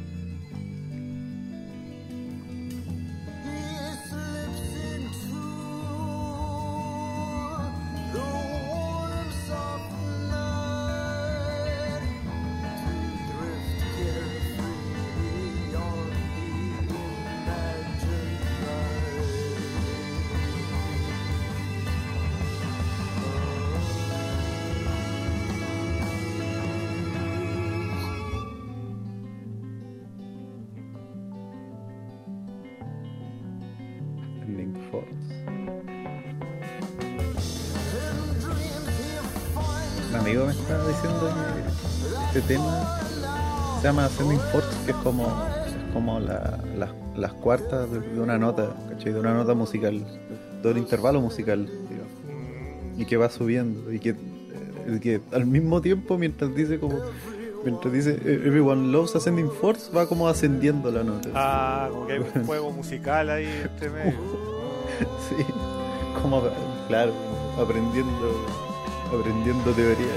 He slips into the warm soft night to drift carefree on the Force. Un amigo me estaba diciendo que este tema se llama Ascending Force, que es como las cuartas de una nota, ¿cachai? De una nota musical, todo el intervalo musical, digamos, y que va subiendo, y que al mismo tiempo, mientras dice Everyone Loves Ascending Force, va como ascendiendo la nota. Ah, como que hay un juego musical ahí entre medio. Sí, como, claro, aprendiendo teoría.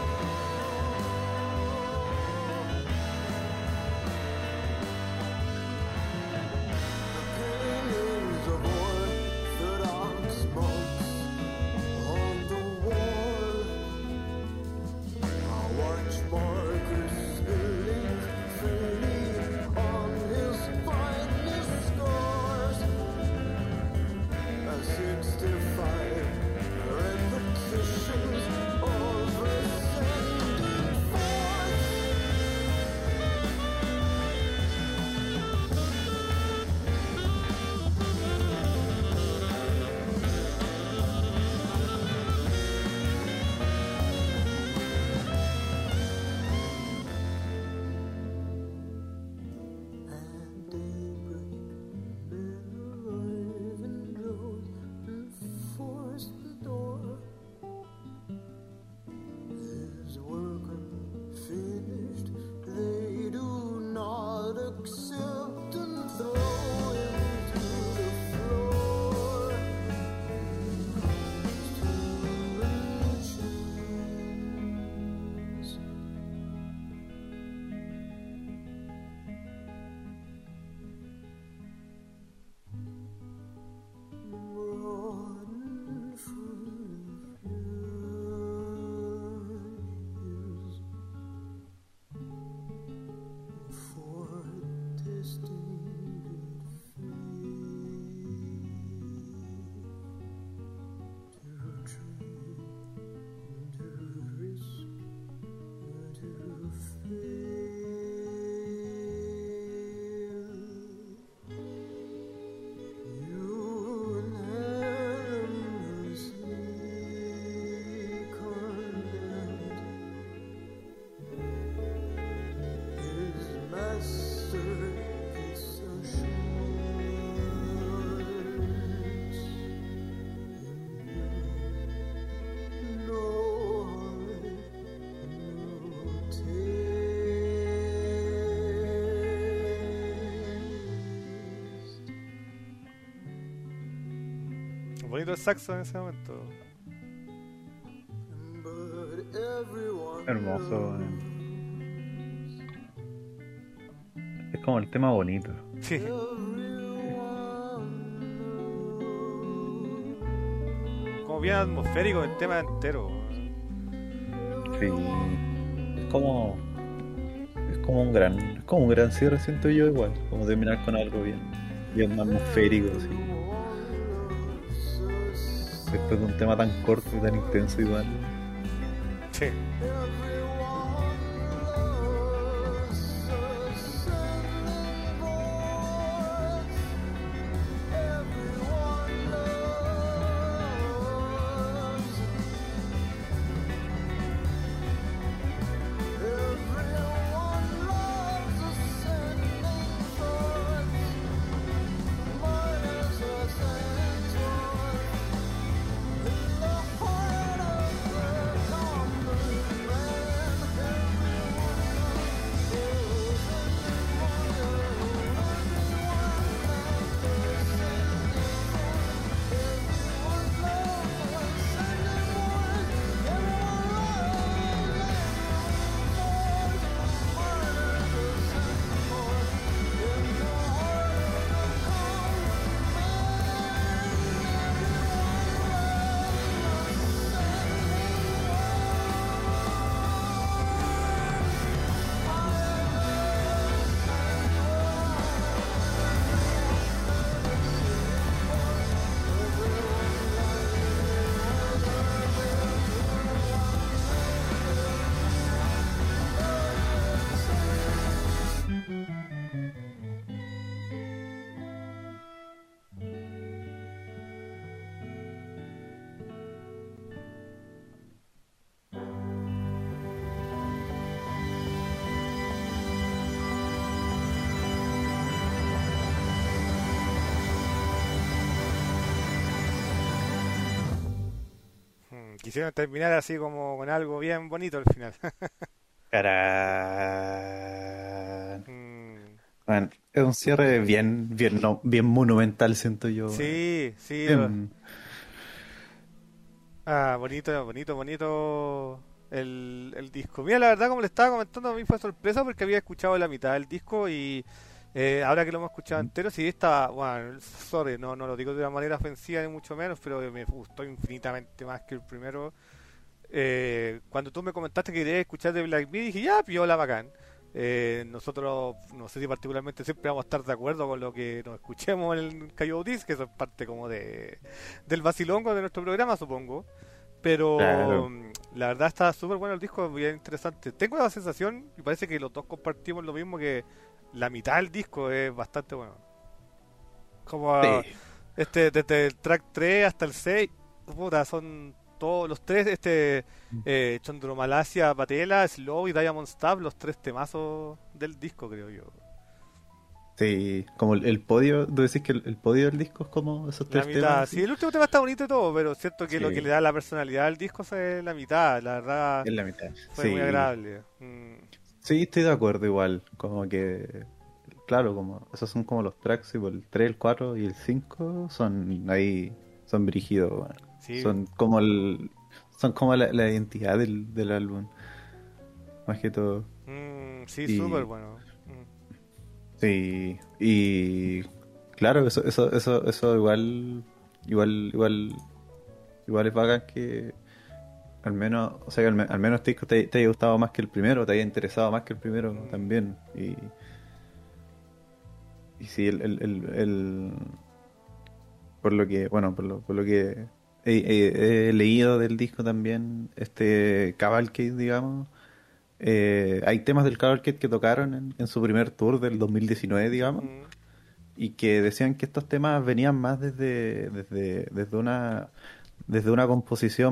Bonito el saxo en ese momento. Hermoso. Es como el tema bonito. Sí. Como bien atmosférico el tema entero. Sí. Es como un gran cierre, siento yo, igual. Como terminar con algo bien atmosférico, así. Después de un tema tan corto y tan intenso igual. Sí. Quisieron terminar así como con algo bien bonito al final. Carán. Mm, Bueno, es un cierre bien, bien, no, bien monumental, siento yo. sí, sí. Bien- Bonito, bonito, bonito el disco. Mira, la verdad, como le estaba comentando, a mí fue sorpresa porque había escuchado la mitad del disco y ahora que lo hemos escuchado entero, sí está, bueno, sorry, no lo digo de una manera ofensiva ni mucho menos, pero me gustó infinitamente más que el primero. Cuando tú me comentaste que querías escuchar de Black Mirror, dije, ya, piola, bacán. Nosotros, no sé si particularmente siempre vamos a estar de acuerdo con lo que nos escuchemos en el Cayo Disc, que eso es parte como del vacilongo de nuestro programa, supongo. Pero Claro. la verdad está súper bueno el disco, bien interesante. Tengo la sensación, y parece que los dos compartimos lo mismo, que la mitad del disco es bastante bueno. Como Sí. desde el track 3 hasta el 6, puta, son todos los tres, Chondromalacia, Patela, Slow y Diamond Stab, los tres temazos del disco, creo yo. Sí, como el podio, tú decís que el podio del disco es como esos La tres temas, mitad, sí, así. el último tema está bonito y todo, pero siento que lo que le Sí, da la personalidad al disco es la mitad, la verdad es la mitad. fue muy Sí, agradable. sí, estoy de acuerdo igual. Como que, claro, como esos son como los tracks, tipo el 3, el 4 y el 5 son ahí, son brígidos, weón. Sí, Son como son como la identidad del álbum, más que todo. sí, súper Y bueno. sí, y claro, eso igual es bacán que al menos, o sea, que al menos este disco te haya gustado más que el primero, te haya interesado más que el primero Mm, también. Y sí, por lo que, bueno, por lo que he leído del disco también, este Cavalcade, digamos, hay temas del Cavalcade que tocaron en su primer tour del 2019, digamos, mm, y que decían que estos temas venían más desde una composición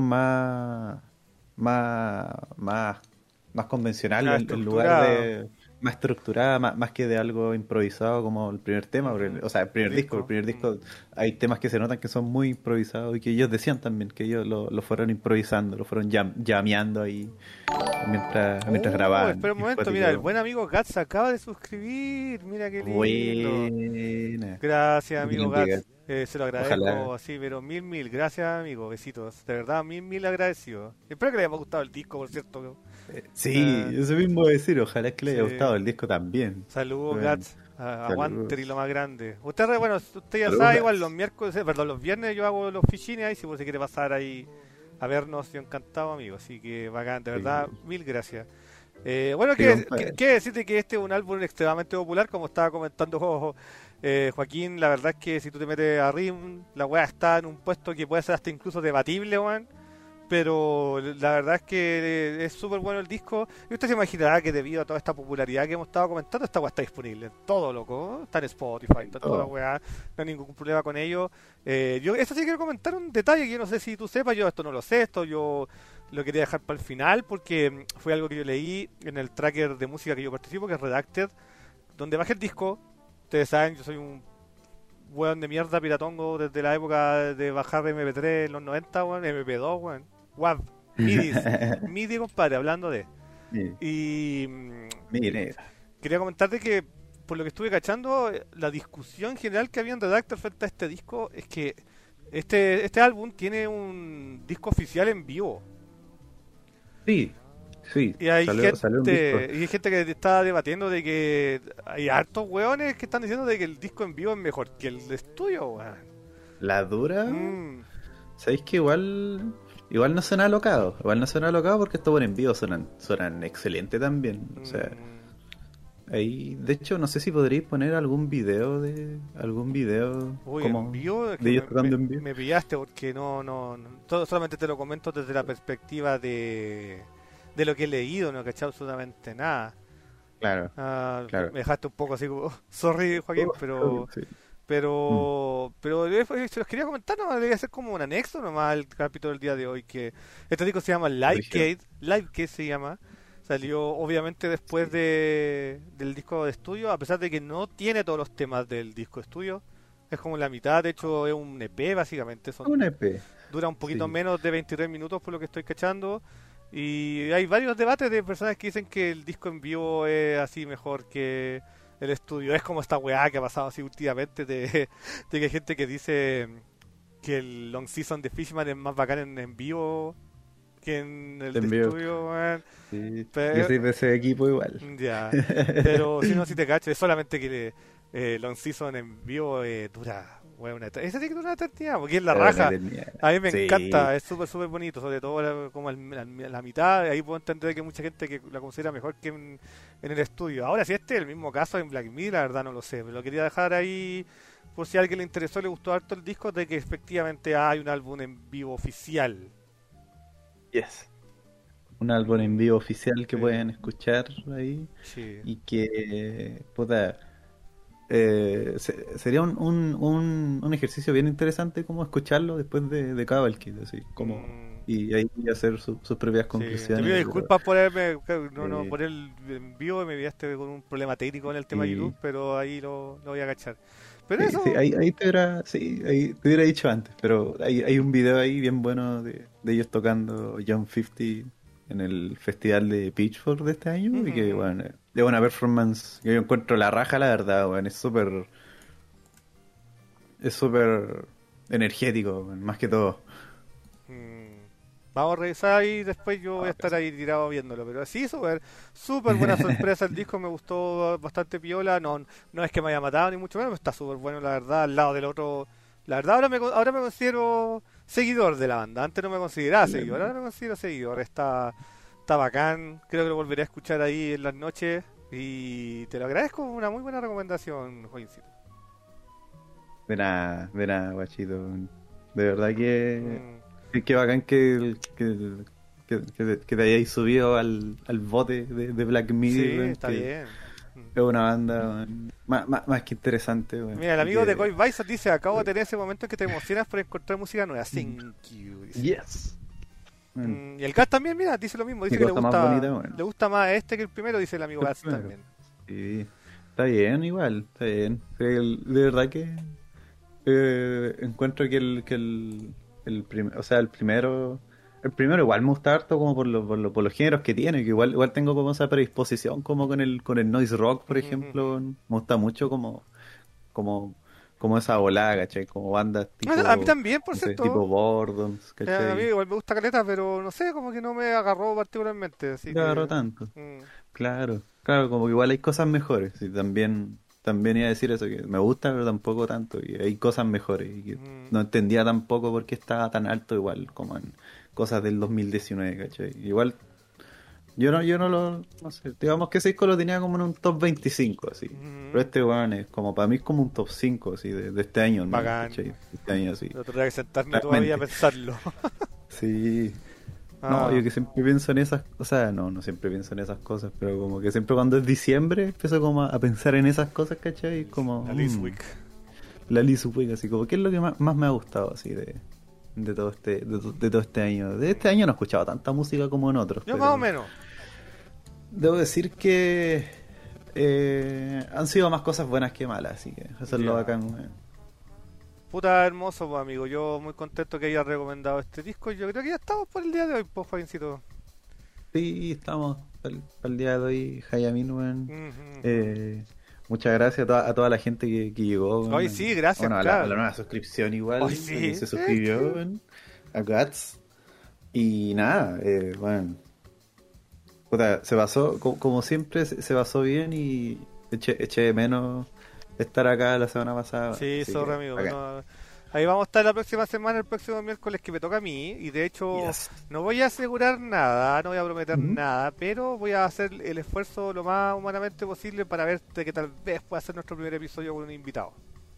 más, más, más convencional ah, en lugar estructurado. de más estructurada, más que de algo improvisado como el primer tema, Ujú, o sea, el el disco. primer disco hay temas que se notan que son muy improvisados y que ellos decían también que ellos lo fueron improvisando, lo fueron jameando ahí mientras Oh, grababan. espera un Y es momento, mira, el cuático. buen amigo Gats se acaba de suscribir, mira qué lindo. Buena. Gracias, amigo Grande, Gats. Gat. Se lo Ojalá. agradezco así, pero mil. Gracias, amigo. Besitos. De verdad, mil agradecido. Espero que le haya gustado el disco, por cierto. Sí, Eh, eso mismo voy a decir. Ojalá que le haya sí. gustado el disco también. Saludos, Bueno, Gats. Aguante y lo saludos. más grande. Usted ya Saludos, sabe, igual los Gats. miércoles, perdón, los viernes yo hago los fichines ahí, si por si quiere pasar ahí a vernos, yo encantado, amigo. Así que bacán, de verdad, Sí, mil gracias. Bueno, sí, compadre. qué decirte que este es un álbum extremadamente popular, como estaba comentando Joaquín. La verdad es que si tú te metes a RIM, la weá está en un puesto que puede ser hasta incluso debatible, weón. Pero la verdad es que es súper bueno el disco. Y usted se imaginará que debido a toda esta popularidad que hemos estado comentando, esta weá está disponible en todo, loco. Está en Spotify, está en toda la Oh, weá. No hay ningún problema con ello. Esto sí quiero comentar un detalle que yo no sé si tú sepas. Yo esto no lo sé, esto yo lo quería dejar para el final porque fue algo que yo leí en el tracker de música que yo participo, que es Redacted, donde bajé el disco. Ustedes saben, yo soy un weón de mierda piratongo desde la época de bajar MP3 en los 90, weón, MP2, weón. WAV, MIDI, compadre, hablando de. mire, Y mire. quería comentarte que, por lo que estuve cachando, la discusión general que había en Redactor frente a este disco es que este álbum tiene un disco oficial en vivo. Sí, sí, Y hay salió un disco. gente que está debatiendo de que hay hartos weones que están diciendo de que el disco en vivo es mejor que el de estudio, weón. La dura, Mm, ¿sabéis que igual no suena alocado? Igual no suena alocado porque estos en vivo suenan excelente también. O sea, mm. ahí, de hecho, no sé si podréis poner algún video Uy, en como vivo es que de ellos tocando en vivo. me pillaste porque solamente te lo comento desde la perspectiva de lo que he leído, no he cachado absolutamente nada. Claro, Me claro. dejaste un poco así como, sorry Joaquín, Sí. Mm, se los quería comentar, nomás le voy a hacer como un anexo nomás al capítulo del día de hoy, que este disco se llama brígido. Livecade se llama, salió obviamente Sí. después del disco de estudio, a pesar de que no tiene todos los temas del disco de estudio, Es como la mitad, de hecho es un EP básicamente, Un EP. dura un poquito Sí. menos de 23 minutos por lo que estoy cachando. Y hay varios debates de personas que dicen que el disco en vivo es así mejor que el estudio. Es como esta weá que ha pasado así últimamente de que hay gente que dice que el Long Season de Fishman es más bacán en vivo que en el Te de envío. estudio, weón. Sí. Yo Pero, soy de ese equipo igual. ya. Pero si no, si te cacho, es solamente que Long Season en vivo dura, weón, ese sí que dura una eternidad, porque es la Era una raja. eternidad. A mí me Sí. encanta, es súper, súper bonito, sobre todo como la mitad, ahí puedo entender que hay mucha gente que la considera mejor que en el estudio. Ahora, si este es el mismo caso en Black Mirror, la verdad no lo sé, pero lo quería dejar ahí por si a alguien le interesó, le gustó harto el disco, de que efectivamente hay un álbum en vivo oficial. Yes. Un álbum en vivo oficial que Sí. pueden escuchar ahí Sí. y que, puta, sería un ejercicio bien interesante como escucharlo después de Cavalcade, así, como, Mm, y ahí hacer sus propias sí. Te conclusiones. pido pero, disculpas por no, eh, por el en vivo, me pillaste con un problema técnico en el tema de sí, YouTube, pero ahí lo voy a cachar. Pero sí, sí, eso, ahí te hubiera dicho antes, pero hay un video ahí bien bueno de ellos tocando John 50 en el festival de Pitchfork de este año y que, ujú, bueno, es una performance que yo encuentro la raja, la verdad, bueno, es súper energético, bueno, más que todo. mm, vamos a revisar y después yo voy a Ah, estar ahí tirado viéndolo. Pero sí, súper, súper buena sorpresa el disco, me gustó bastante piola. No, no es que me haya matado ni mucho menos, pero está súper bueno, la verdad, al lado del otro. La verdad, ahora me considero seguidor de la banda. Antes no me consideraba seguidor, ahora me considero seguidor. Está bacán, creo que lo volveré a escuchar ahí en las noches. Y te lo agradezco, una muy buena recomendación, Joaquincito. de nada, guachito. De verdad que, Mm, que bacán que te hayáis subido al bote de Black sí, Midi, weón, está que bien. Mm. es una banda, weón, más que interesante, weón. Mira, el Y amigo de Coy que, Bison dice, acabo de tener ese momento en que te emocionas por encontrar música nueva. Thank you. Dice. yes. Weón, Y el Gas también, mira, dice lo mismo. Dice qué que cosa más bonita, weón. le gusta más este que el primero, dice el amigo El Gas primero. también. Sí, está bien, igual, está bien. De verdad que encuentro que o sea, el primero igual me gusta harto como por los géneros que tiene, que igual tengo como esa predisposición como con el noise rock, por Ujú, ejemplo, ujú. me gusta mucho como, como esa volada, ¿cachai? Como bandas A mí tipo, también, por no sé, tipo cierto. Boredoms, A mí ¿cachai? igual me gusta Caleta, pero no sé, como que no me agarró particularmente. Así No agarró que... tanto. mm, Claro, como que igual hay cosas mejores, y también iba a decir eso, que me gusta, pero tampoco tanto, y hay cosas mejores, y que mm. no entendía tampoco por qué estaba tan alto igual, como en cosas del 2019, ¿cachai? Igual, no sé, digamos que Seisco lo tenía como en un top 25 así, pero Mm, este weón es como, para mí es como un top 5 así, de este año, ¿no? bacán. ¿Cachai? Este año, así, Yo tendría que sentarme todavía a realmente, pensarlo. sí. No, Ah, yo que siempre pienso en esas, o sea, no siempre pienso en esas cosas, pero como que siempre cuando es diciembre empiezo como a pensar en esas cosas, ¿cachai? Como la Liz Week. la Liz Week, así como, ¿qué es lo que más me ha gustado así de todo este año? De este año no he escuchado tanta música como en otros, Yo más o pero menos. debo decir que han sido más cosas buenas que malas, así que eso es lo Ya. bacán, weón. Puta hermoso, pues, amigo. Yo muy contento que hayas recomendado este disco. Yo creo que ya estamos por el día de hoy, pues, Joaquincito. Sí, estamos al día de hoy, Hayamin, weón. Ujú. Muchas gracias a toda la gente que llegó, weón. Ay, sí, gracias, Bueno, a la claro. nueva suscripción igual, Ay, a sí. quien se suscribió, weón, a Guts. Y nada, bueno, puta, se basó, como siempre, se basó bien y eché de menos estar acá la semana pasada, weón. Sí, Así sorry, que, amigo. bacán. No, ahí vamos a estar la próxima semana, el próximo miércoles que me toca a mí. Y de hecho, Yes. no voy a asegurar nada, no voy a prometer Ujú. nada, pero voy a hacer el esfuerzo lo más humanamente posible para ver de que tal vez pueda ser nuestro primer episodio con un invitado.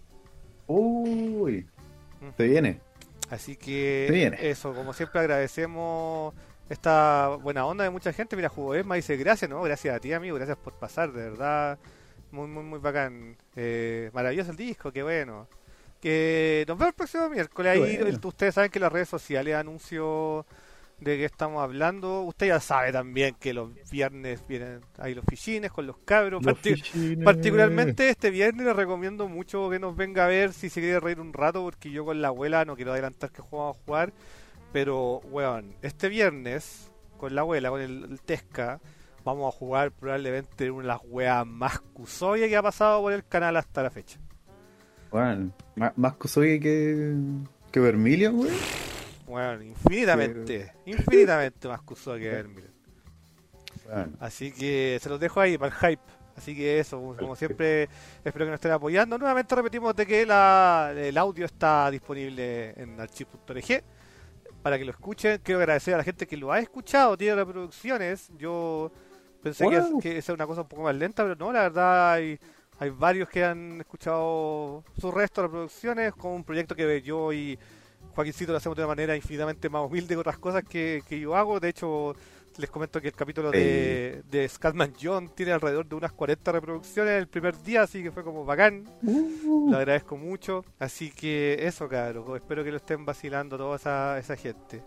Uy, se Ujú. viene, Así se que viene. eso, como siempre agradecemos esta buena onda de mucha gente. Mira, Jugo Esma dice gracias, ¿no? Gracias a ti, amigo, gracias por pasar, de verdad. Muy, muy, muy bacán. Maravilloso el disco, qué bueno. Que nos vemos el próximo miércoles. Qué Ahí bueno. ustedes saben que en las redes sociales anuncio de qué estamos hablando. Usted ya sabe también que los viernes vienen ahí los fichines con los cabros. Los fichines. Particularmente este viernes les recomiendo mucho que nos venga a ver si se quiere reír un rato, porque yo con la abuela no quiero adelantar que vamos a jugar. Pero, weón, este viernes con la abuela, con el Tesca, vamos a jugar probablemente una de las weas más cusoya que ha pasado por el canal hasta la fecha. Bueno, más Kusogi que Vermilion, güey. Bueno, infinitamente más cusoya que Vermilion. Bueno, Así que se los dejo ahí para el hype. Así que eso, como siempre, espero que nos estén apoyando. Nuevamente repetimos de que el audio está disponible en archive.org para que lo escuchen. Quiero agradecer a la gente que lo ha escuchado, tiene reproducciones. Yo pensé wow. que esa era una cosa un poco más lenta, pero no, la verdad hay varios que han escuchado su resto de reproducciones, con un proyecto que yo y Joaquincito lo hacemos de una manera infinitamente más humilde que otras cosas que yo hago. De hecho, les comento que el capítulo de Scatman John tiene alrededor de unas 40 reproducciones el primer día, así que fue como bacán. Lo agradezco mucho. Así que eso, cabros. Espero que lo estén vacilando toda esa gente.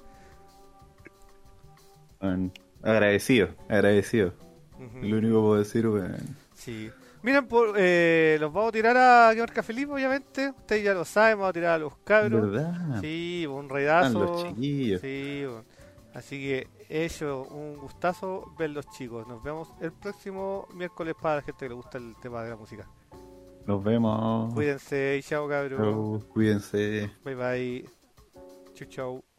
Bueno, agradecido. Ujú. Lo único que puedo decir, weón. Sí. Miren, los vamos a tirar a Georgia Felipe, obviamente. Ustedes ya lo saben, vamos a tirar a los cabros. ¿Verdad? Sí, un Están raidazo. los chiquillos. Sí, bueno. Así que eso, un gustazo ver los chicos. Nos vemos el próximo miércoles para la gente que le gusta el tema de la música. Nos vemos. Cuídense y chao, cabros. Chau, cuídense. Bye bye. Chau, chau.